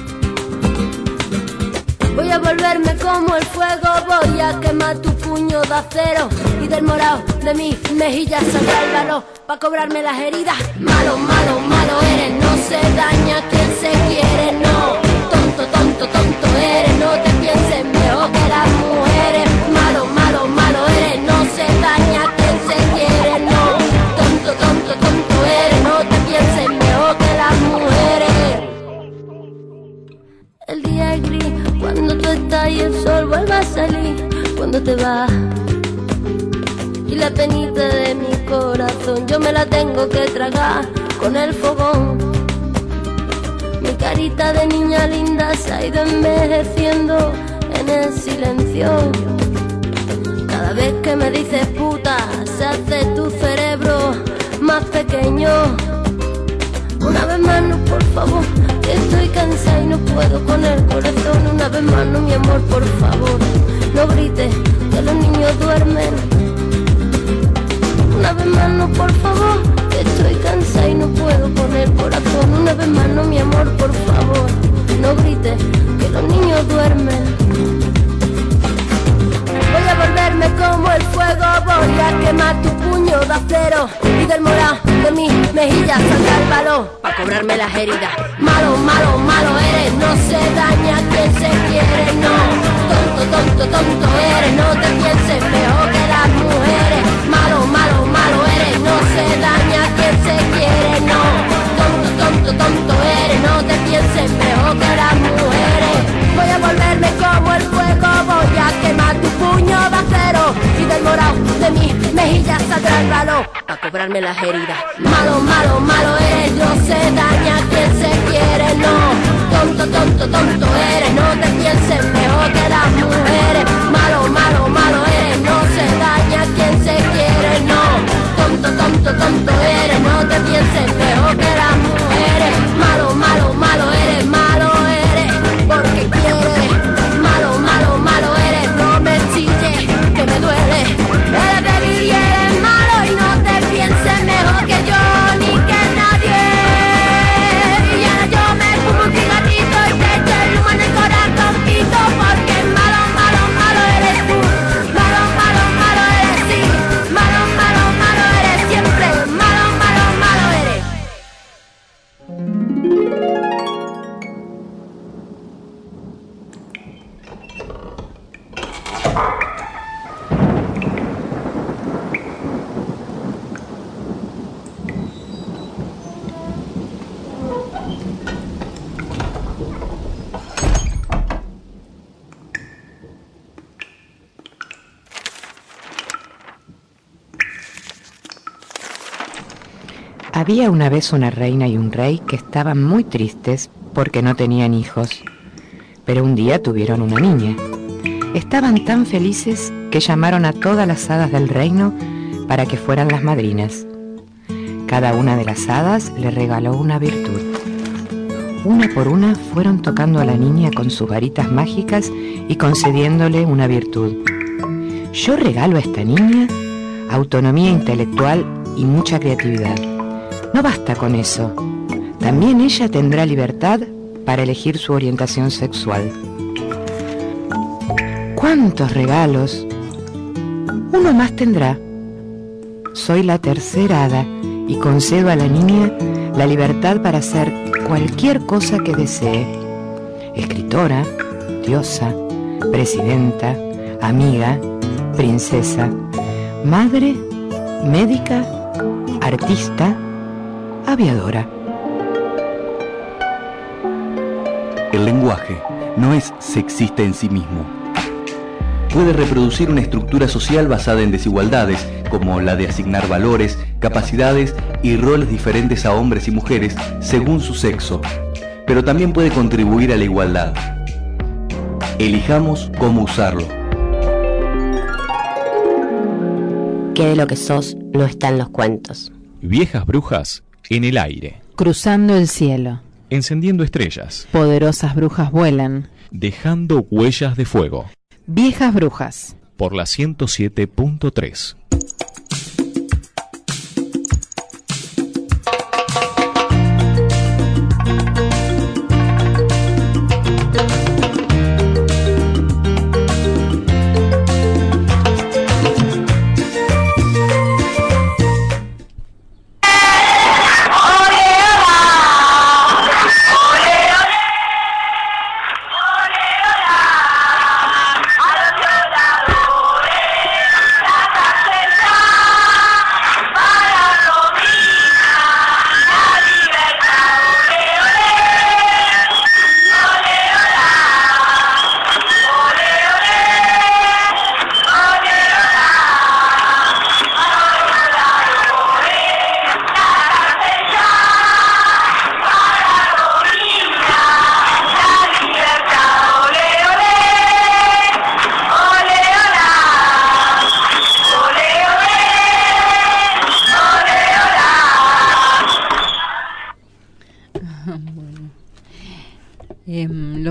Voy a volverme como el fuego, voy a quemar tu puño de acero y del morado de mis mejillas saldrá el valor pa' cobrarme las heridas. Malo, malo, malo eres, no se daña quien se quiere, no. Tonto, tonto, tonto eres, no te pienses mejor que las mujeres. Malo, malo, malo eres, no se daña quien se quiere, no. Tonto, tonto, tonto eres, no te pienses mejor que las mujeres. El día es gris cuando tú estás y el sol vuelve a salir cuando te vas. Y la penita de mi corazón yo me la tengo que tragar con el fogón. Mi carita de niña linda se ha ido envejeciendo en el silencio. Cada vez que me dices puta se hace tu cerebro más pequeño. Una vez más no, por favor, que estoy cansada y no puedo con el corazón. Una vez más no, mi amor, por favor, no grites que los niños duermen. Una vez más no, por favor, que estoy cansada y no puedo con el corazón. Una vez más no, mi amor, por favor, no grites que los niños duermen. Voy a volverme como el fuego, voy a quemar tu puño de acero y del morado de mis mejillas saldrá el valor pa' cobrarme las heridas. Malo, malo, malo eres, no se daña quien se quiere, no. Tonto, tonto, tonto eres, no te pienses mejor que las mujeres. Malo, malo, malo eres, no se daña quien se quiere, no. Tonto, tonto, tonto eres, no te pienses mejor que las mujeres. Voy a volverme como el fuego, voy a quemar tu puño de acero y del morado de mis mejillas saldrá el valor pa' cobrarme las heridas. Malo, malo, malo eres, no se daña quien se quiere, no. Tonto, tonto, tonto eres, no te pienses mejor que las mujeres. Malo, malo, malo eres, no se daña quien se quiere, no. Tonto, tonto, tonto eres, no te pienses mejor que las mujeres. Malo, malo, malo eres, porque quieres. Malo, malo, malo eres, no me chilles, que me duele. Eres débil y eres malo y no te pienses mejor que yo ni que nadie. Y ahora yo me fumo un cigarrito y te echo el humo en el corazoncito, porque malo, malo, malo eres tú. Malo, malo, malo eres sí. Malo, malo, malo eres siempre. Malo, malo, malo eres. Había una vez una reina y un rey que estaban muy tristes porque no tenían hijos, pero un día tuvieron una niña. Estaban tan felices que llamaron a todas las hadas del reino para que fueran las madrinas. Cada una de las hadas le regaló una virtud. Una por una fueron tocando a la niña con sus varitas mágicas y concediéndole una virtud. Yo regalo a esta niña autonomía intelectual y mucha creatividad. No basta con eso. También ella tendrá libertad para elegir su orientación sexual. ¿Cuántos regalos? Uno más tendrá. Soy la tercera hada y concedo a la niña la libertad para hacer cualquier cosa que desee. Escritora, diosa, presidenta, amiga, princesa, madre, médica, artista, aviadora. El lenguaje no es sexista en sí mismo. Puede reproducir una estructura social basada en desigualdades, como la de asignar valores, capacidades y roles diferentes a hombres y mujeres según su sexo, pero también puede contribuir a la igualdad. Elijamos cómo usarlo. Que de lo que sos no está en los cuentos. Viejas brujas en el aire. Cruzando el cielo. Encendiendo estrellas. Poderosas brujas vuelan. Dejando huellas de fuego. Viejas brujas. Por la 107.3.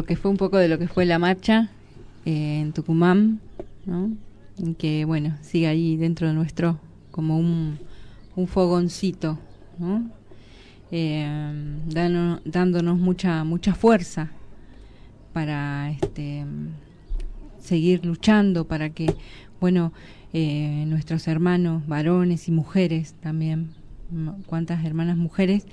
lo que fue un poco de lo que fue la marcha en Tucumán, ¿no? Y que bueno, sigue ahí dentro de nuestro como un fogoncito, ¿no? Dándonos mucha fuerza para seguir luchando para que bueno nuestros hermanos varones y mujeres también, cuántas hermanas mujeres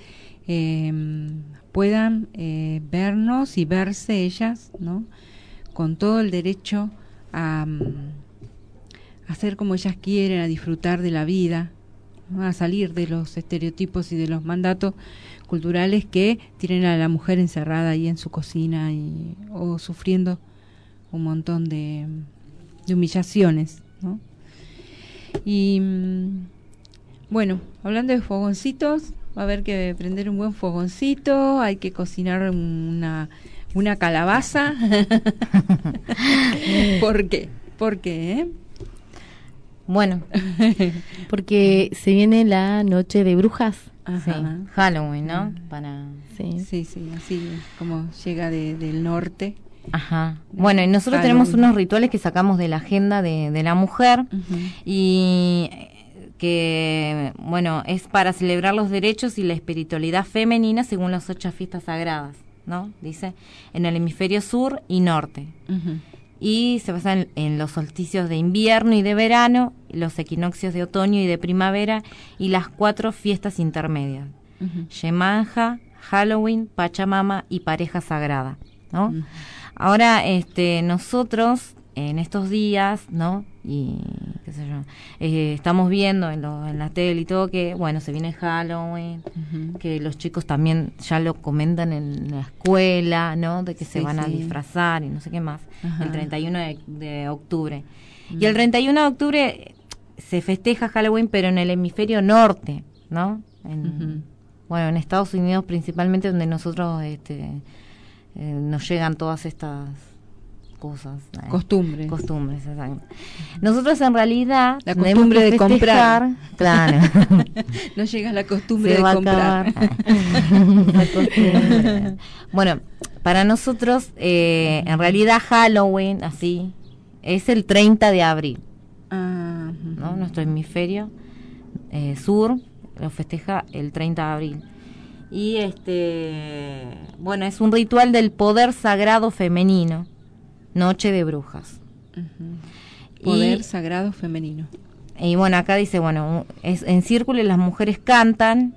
puedan vernos y verse ellas, ¿no? Con todo el derecho a hacer como ellas quieren, a disfrutar de la vida, ¿no? A salir de los estereotipos y de los mandatos culturales que tienen a la mujer encerrada ahí en su cocina o sufriendo un montón de humillaciones, ¿no? Y bueno, hablando de fogoncitos, va a haber que prender un buen fogoncito, hay que cocinar una calabaza. ¿Por qué? ¿Por qué? Bueno, porque se viene la noche de brujas. Sí, Halloween, ¿no? Sí, así como llega del norte. Ajá. Bueno, y nosotros tenemos unos rituales que sacamos de la agenda de la mujer y que, bueno, es para celebrar los derechos y la espiritualidad femenina según las 8 fiestas sagradas, ¿no? Dice, en el hemisferio sur y norte. Y se basa en los solsticios de invierno y de verano, los equinoccios de otoño y de primavera y las 4 fiestas intermedias. Yemanja, Halloween, Pachamama y pareja sagrada, ¿no? Ahora, nosotros en estos días, ¿no? Y qué sé yo, estamos viendo en la tele y todo que, bueno, se viene Halloween, que los chicos también ya lo comentan en la escuela, ¿no? De que se van a disfrazar y no sé qué más, el 31 de octubre. Y el 31 de octubre se festeja Halloween, pero en el hemisferio norte, ¿no? Bueno, en Estados Unidos principalmente, donde nosotros nos llegan todas estas cosas, costumbres, exacto. Nosotros en realidad la costumbre de comprar, claro. No llega la costumbre de comprar. La costumbre. Bueno, para nosotros en realidad Halloween así es el 30 de abril, ¿no? Nuestro hemisferio sur lo festeja el 30 de abril. Y bueno, es un ritual del poder sagrado femenino, noche de brujas. Poder sagrado femenino. Y bueno, acá dice, bueno, es en círculo y las mujeres cantan,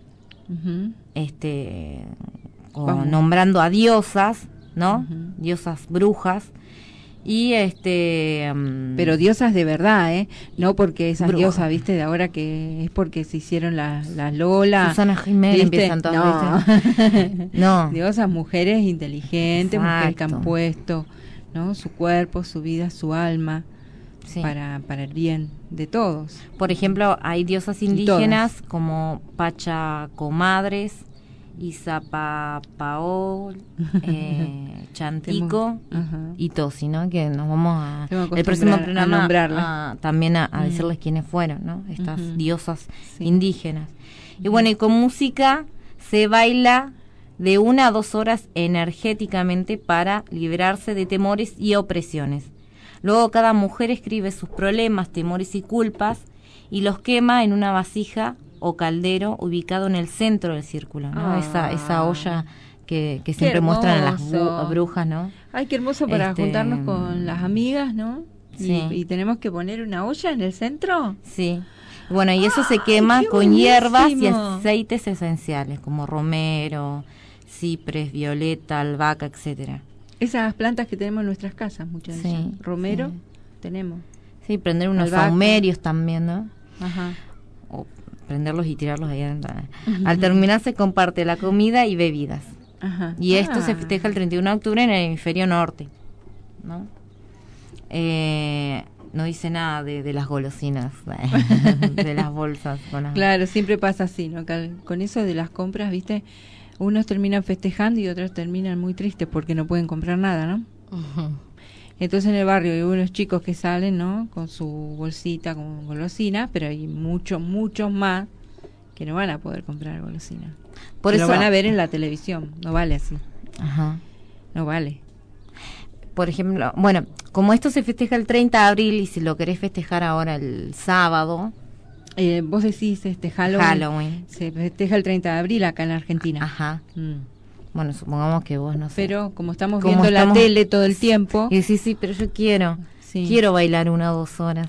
nombrando a diosas, ¿no? Diosas brujas. Y pero diosas de verdad, no porque esas diosas, viste, de ahora que es porque se hicieron las Lola, Susana Jiménez, empiezan todas, no, diosas, mujeres inteligentes, mujeres que han puesto, ¿no? Su cuerpo, su vida, su alma, para el bien de todos. Por ejemplo, hay diosas indígenas como Pachacomadres, Izapapaol, Chantico y Tosi, ¿no? Que nos vamos a el próximo programa también a decirles quiénes fueron, ¿no? Estas diosas indígenas. Y bueno, y con música se baila de 1 a 2 horas energéticamente para librarse de temores y opresiones. Luego cada mujer escribe sus problemas, temores y culpas y los quema en una vasija o caldero ubicado en el centro del círculo, ¿no? Esa olla que siempre muestran a las brujas, ¿no? Ay, qué hermoso para juntarnos con las amigas, ¿no? Sí. Y tenemos que poner una olla en el centro. Sí. Bueno, y eso se quema con hierbas y aceites esenciales como romero, ciprés, violeta, albahaca, etcétera. Esas plantas que tenemos en nuestras casas, muchas de ellas. Romero tenemos. Sí, prender unos saumerios también, ¿no? O prenderlos y tirarlos ahí adentro. Al terminar se comparte la comida y bebidas. Y esto se festeja el 31 de octubre en el hemisferio norte, ¿no? No dice nada de las golosinas, de las bolsas. Claro, siempre pasa así, ¿no? Con eso de las compras, ¿viste? Unos terminan festejando y otros terminan muy tristes porque no pueden comprar nada, ¿no? Entonces en el barrio hay unos chicos que salen, ¿no? Con su bolsita con golosinas, pero hay muchos más que no van a poder comprar golosinas. Por eso lo van a ver en la televisión, no vale así. No vale. por ejemplo, bueno, como esto se festeja el 30 de abril y si lo querés festejar ahora el sábado... vos decís Halloween. Se festeja el 30 de abril acá en Argentina. Ajá. Bueno, supongamos que vos no sé. Pero como estamos viendo la tele todo el tiempo... Sí, pero yo quiero bailar 1 o 2 horas.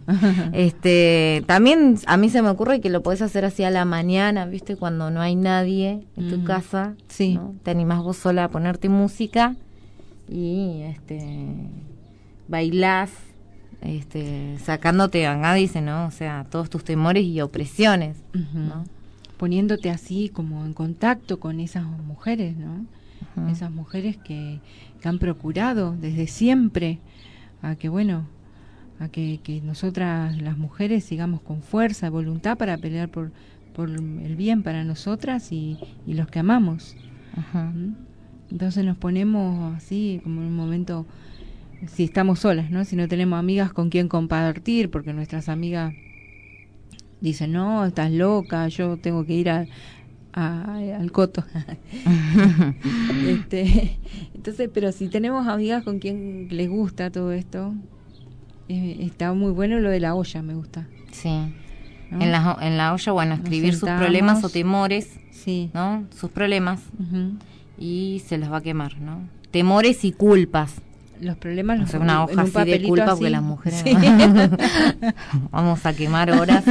También a mí se me ocurre que lo podés hacer así a la mañana, ¿viste? Cuando no hay nadie en tu casa, ¿no? Te animás vos sola a ponerte música y bailás, sacándote, acá dice, ¿no? O sea, todos tus temores y opresiones, ¿no? Poniéndote así como en contacto con esas mujeres, ¿no? Esas mujeres que han procurado desde siempre a que nosotras las mujeres sigamos con fuerza, voluntad para pelear por el bien para nosotras y los que amamos. Entonces nos ponemos así como en un momento, si estamos solas, ¿no? Si no tenemos amigas con quien compartir, porque nuestras amigas dicen, no, estás loca, yo tengo que ir al coto. Entonces, pero si tenemos amigas con quien les gusta todo esto, está muy bueno lo de la olla, me gusta. Sí. ¿No? En la olla, bueno, escribir sus problemas o temores, ¿no? Sus problemas, y se las va a quemar, ¿no? Temores y culpas. Los problemas, una hoja así de culpa, así. Porque las mujeres vamos a quemar horas.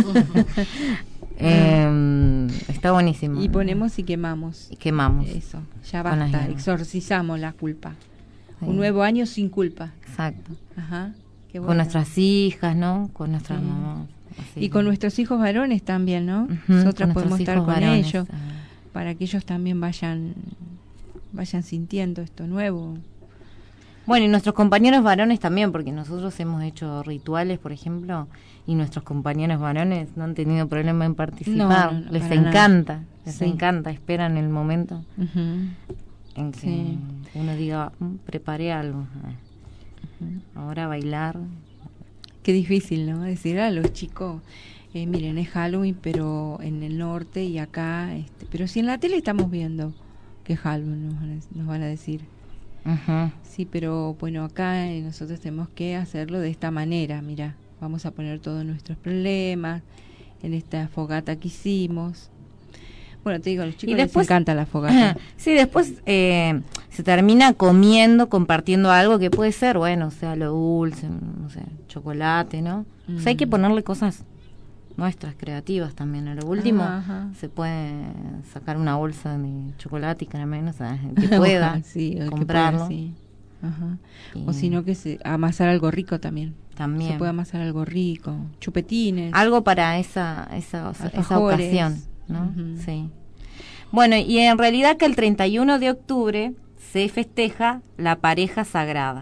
Está buenísimo. Y ponemos y quemamos. Eso, ya basta, exorcizamos la culpa. Un nuevo año sin culpa. Exacto. Ajá. Qué bueno. Con nuestras hijas, ¿no? Con nuestras mamás. Así. Y con nuestros hijos varones también, ¿no? Nosotras podemos estar con ellos, para que ellos también vayan sintiendo esto nuevo. Bueno, y nuestros compañeros varones también, porque nosotros hemos hecho rituales, por ejemplo, y nuestros compañeros varones no han tenido problema en participar. No, les encanta, les encanta, esperan el momento en que uno diga, preparé algo. Ahora bailar. Qué difícil, ¿no? Decir a los chicos, miren, es Halloween, pero en el norte y acá, pero si en la tele estamos viendo que es Halloween, nos van a decir. Sí, pero bueno, acá nosotros tenemos que hacerlo de esta manera. Mira, vamos a poner todos nuestros problemas en esta fogata que hicimos. Bueno, te digo, a los chicos les encanta la fogata. Sí, después se termina compartiendo algo que puede ser, bueno, o sea, lo dulce, no sé, chocolate, ¿no? O sea, hay que ponerle cosas nuestras, creativas también. A lo último se puede sacar una bolsa de chocolate y caramelo, o sea, que pueda comprarlo. O si no, que amasar algo rico también. Se puede amasar algo rico, chupetines. Algo para esa ocasión, ¿no? Sí. Bueno, y en realidad que el 31 de octubre se festeja la pareja sagrada.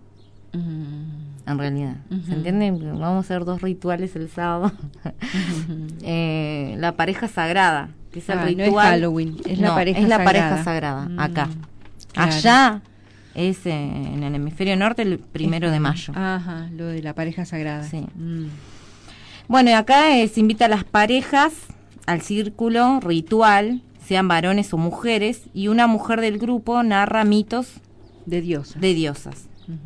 En realidad, ¿se entiende? Vamos a hacer 2 rituales el sábado. La pareja sagrada, que es el ritual. No es Halloween, es la pareja sagrada, acá. Claro. Allá es en el hemisferio norte el 1 de mayo. Lo de la pareja sagrada. Sí. Bueno, y acá se invita a las parejas al círculo ritual, sean varones o mujeres, y una mujer del grupo narra mitos de diosas.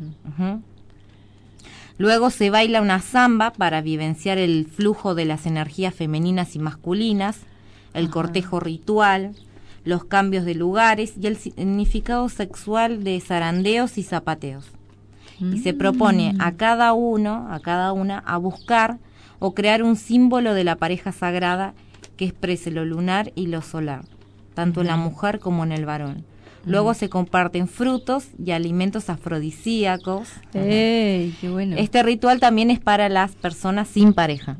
Luego se baila una samba para vivenciar el flujo de las energías femeninas y masculinas, el cortejo ritual, los cambios de lugares y el significado sexual de zarandeos y zapateos. Y se propone a cada una a buscar o crear un símbolo de la pareja sagrada que exprese lo lunar y lo solar, tanto en la mujer como en el varón. Luego se comparten frutos y alimentos afrodisíacos. ¡Qué bueno! Este ritual también es para las personas sin pareja.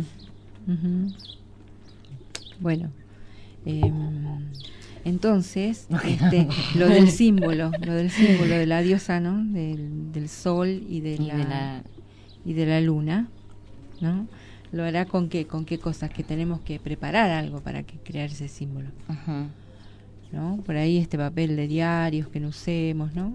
Bueno, entonces, lo del símbolo de la diosa, ¿no? Del sol y de la luna, ¿no? Lo hará con qué cosas, que tenemos que preparar algo para crear ese símbolo. ¿No? Por ahí papel de diarios que no usemos, ¿no?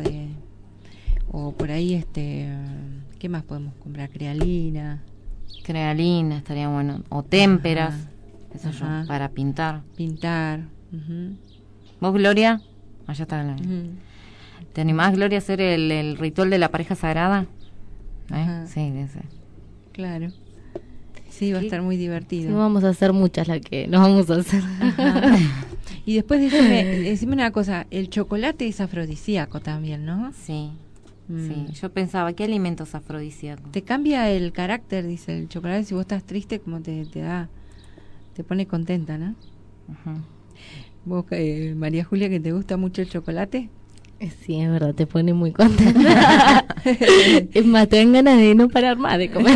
O por ahí ¿qué más podemos comprar? Crealina estaría bueno, o témperas, eso yo, para pintar. Pintar. ¿Vos, Gloria? Allá está la... ¿Te animás, Gloria, a hacer el ritual de la pareja sagrada? Sí, ese. Claro. Sí, va a estar muy divertido. Sí, vamos a hacer muchas las que nos vamos a hacer. Ajá. Y después decime una cosa, el chocolate es afrodisíaco también, ¿no? Sí. Sí, yo pensaba, ¿qué alimento es afrodisíaco? Te cambia el carácter, dice el chocolate, si vos estás triste, como te pone contenta, ¿no? Ajá. ¿Vos, María Julia, que te gusta mucho el chocolate? Sí, es verdad, te pone muy contenta. Es más, te dan ganas de no parar más de comer.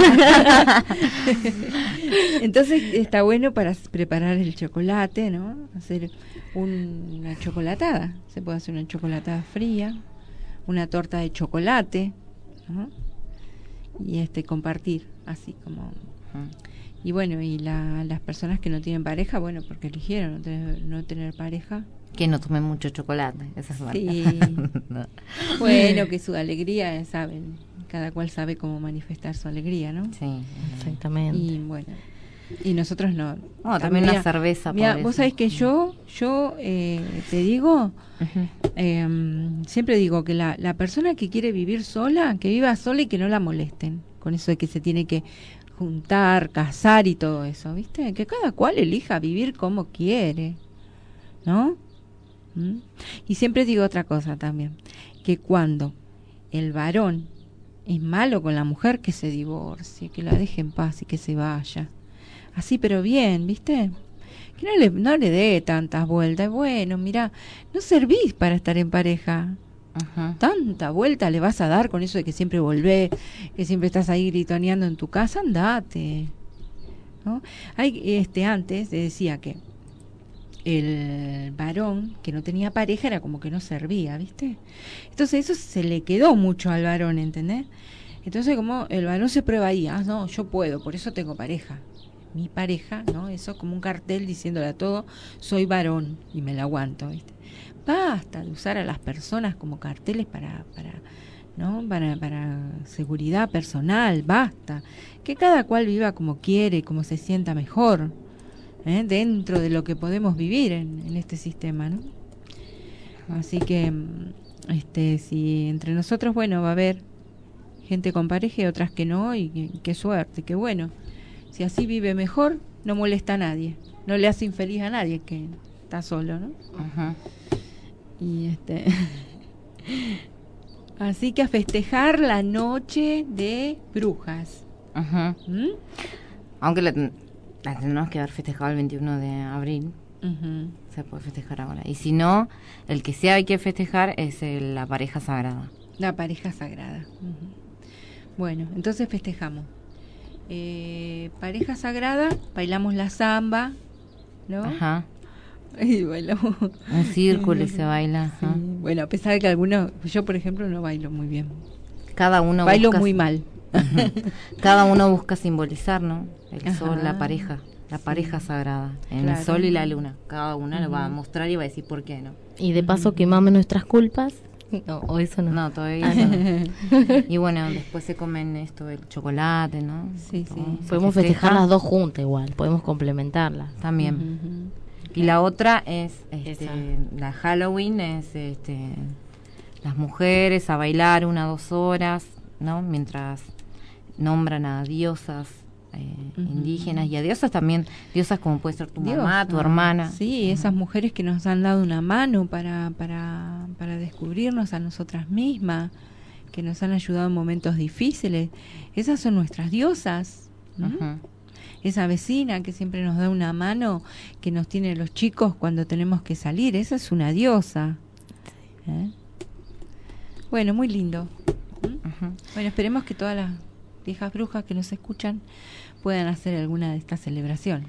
Entonces está bueno para preparar el chocolate, ¿no? Hacer una chocolatada. Se puede hacer una chocolatada fría, una torta de chocolate, ¿no? Y compartir, así como... Y bueno, y las personas que no tienen pareja, bueno, porque eligieron no tener pareja. Que no tomen mucho chocolate, esa es sí. No. Bueno, que su alegría, saben, cada cual sabe cómo manifestar su alegría, ¿no? Sí, exactamente. Y bueno, y nosotros no. También una cerveza. Mira, vos sabés que yo te digo, siempre digo que la persona que quiere vivir sola, que viva sola y que no la molesten, con eso de que se tiene que juntar, casar y todo eso, ¿viste? Que cada cual elija vivir como quiere, ¿no? Y siempre digo otra cosa también, que cuando el varón es malo con la mujer, que se divorcie, que la deje en paz y que se vaya. Así, pero bien, ¿viste? Que no le dé tantas vueltas. Bueno, mira, no servís para estar en pareja. Ajá. Tanta vuelta le vas a dar con eso de que siempre volvés, que siempre estás ahí gritoneando en tu casa, andate, ¿no? Antes se decía que el varón que no tenía pareja era como que no servía, ¿viste? Entonces eso se le quedó mucho al varón, ¿entendés? Entonces como el varón se prueba ahí, no, yo puedo, por eso tengo pareja. Mi pareja, ¿no? Eso es como un cartel diciéndole a todo, soy varón y me la aguanto, ¿viste? Basta de usar a las personas como carteles para seguridad personal, basta. Que cada cual viva como quiere, como se sienta mejor, dentro de lo que podemos vivir en este sistema, ¿no? Así que si entre nosotros, bueno, va a haber gente con pareja y otras que no, y qué suerte, qué bueno. Si así vive mejor, no molesta a nadie, no le hace infeliz a nadie que está solo, ¿no? Ajá. Y así que a festejar la noche de brujas. Ajá. Aunque la tenemos que haber festejado el 21 de abril. Se puede festejar ahora. Y si no, el que sí hay que festejar es la pareja sagrada. La pareja sagrada. Bueno, entonces festejamos. Pareja sagrada, bailamos la samba, ¿no? Ajá. Y bailamos un círculo y se baila. Sí. Bueno, a pesar de que algunos, yo por ejemplo no bailo muy bien. Cada uno bailo muy mal. Cada uno busca simbolizar, ¿no? El sol, la pareja sagrada, el sol y la luna. Cada uno lo va a mostrar y va a decir por qué, ¿no? Y de paso quemamos nuestras culpas. No, o eso no. No, todavía no. Y bueno, después se comen el chocolate, ¿no? Sí, sí. Podemos festejar las dos juntas igual, podemos complementarlas. También. Y la otra es la Halloween, es las mujeres a bailar 1 o 2 horas, ¿no? Mientras nombran a diosas indígenas y a diosas también, diosas como puede ser tu mamá, tu hermana. Sí, esas mujeres que nos han dado una mano para descubrirnos a nosotras mismas, que nos han ayudado en momentos difíciles. Esas son nuestras diosas, ¿no? Esa vecina que siempre nos da una mano, que nos tiene los chicos cuando tenemos que salir, esa es una diosa. Bueno, muy lindo. Bueno, esperemos que todas las viejas brujas que nos escuchan puedan hacer alguna de estas celebraciones.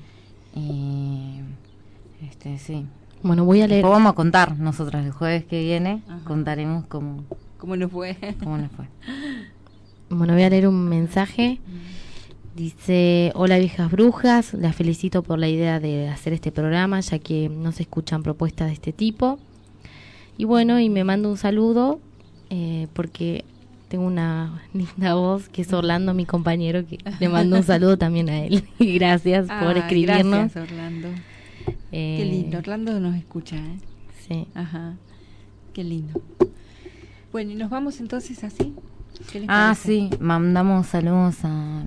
Sí. Bueno, voy a leer. Después vamos a contar nosotras el jueves que viene. Contaremos cómo nos fue. Bueno, voy a leer un mensaje. Dice: hola viejas brujas, las felicito por la idea de hacer este programa, ya que no se escuchan propuestas de este tipo. Y bueno, y me mando un saludo porque tengo una linda voz, que es Orlando, mi compañero, que le mando un saludo también a él. Y gracias por escribirnos. Gracias, Orlando. Qué lindo, Orlando nos escucha, Sí. Ajá, qué lindo. Bueno, y nos vamos entonces así. ¿Qué les Ah, parece? sí, mandamos saludos a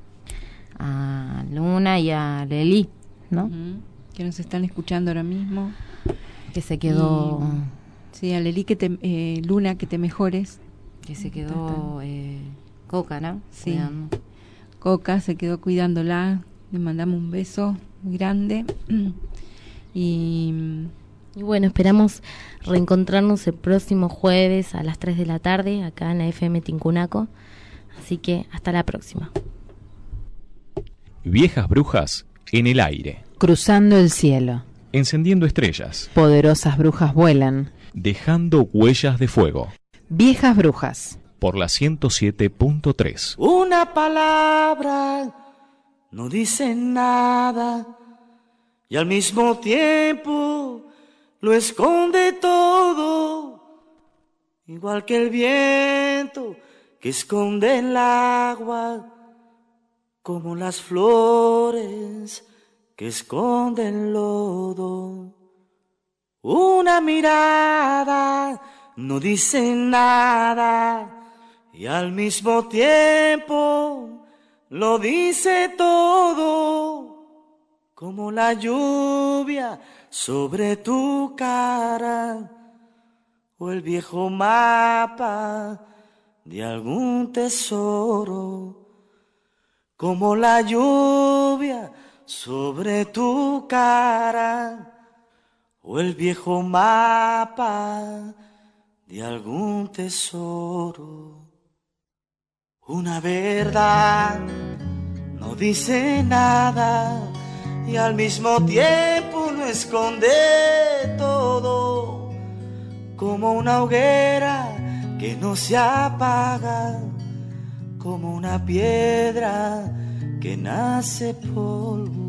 Luna y a Leli, ¿no? Que nos están escuchando ahora mismo. Que se quedó... sí, a Leli, Luna, que te mejores. Que se quedó Coca, ¿no? Sí. Cuidando. Coca se quedó cuidándola. Le mandamos un beso muy grande. Y bueno, esperamos reencontrarnos el próximo jueves a las 3 de la tarde acá en la FM Tincunaco. Así que hasta la próxima. Viejas brujas en el aire. Cruzando el cielo. Encendiendo estrellas. Poderosas brujas vuelan. Dejando huellas de fuego. Viejas brujas. Por la 107.3. Una palabra no dice nada y al mismo tiempo lo esconde todo, igual que el viento que esconde el agua, como las flores que esconden el lodo. Una mirada no dice nada y al mismo tiempo lo dice todo, como la lluvia sobre tu cara o el viejo mapa de algún tesoro, como la lluvia sobre tu cara o el viejo mapa de algún tesoro. Una verdad no dice nada y al mismo tiempo lo esconde todo, como una hoguera que no se apaga, como una piedra que nace polvo.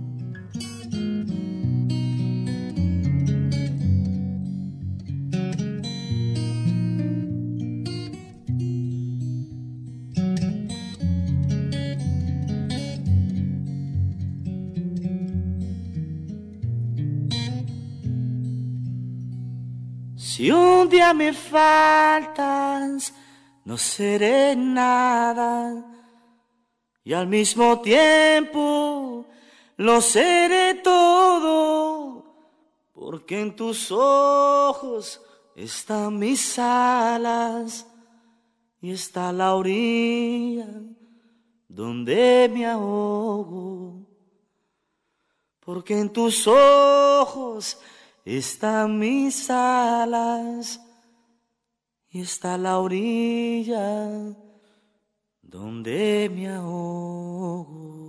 Si un día me faltas, no seré nada, y al mismo tiempo lo seré todo, porque en tus ojos están mis alas y está la orilla donde me ahogo, porque en tus ojos están mis alas y está la orilla donde me ahogo.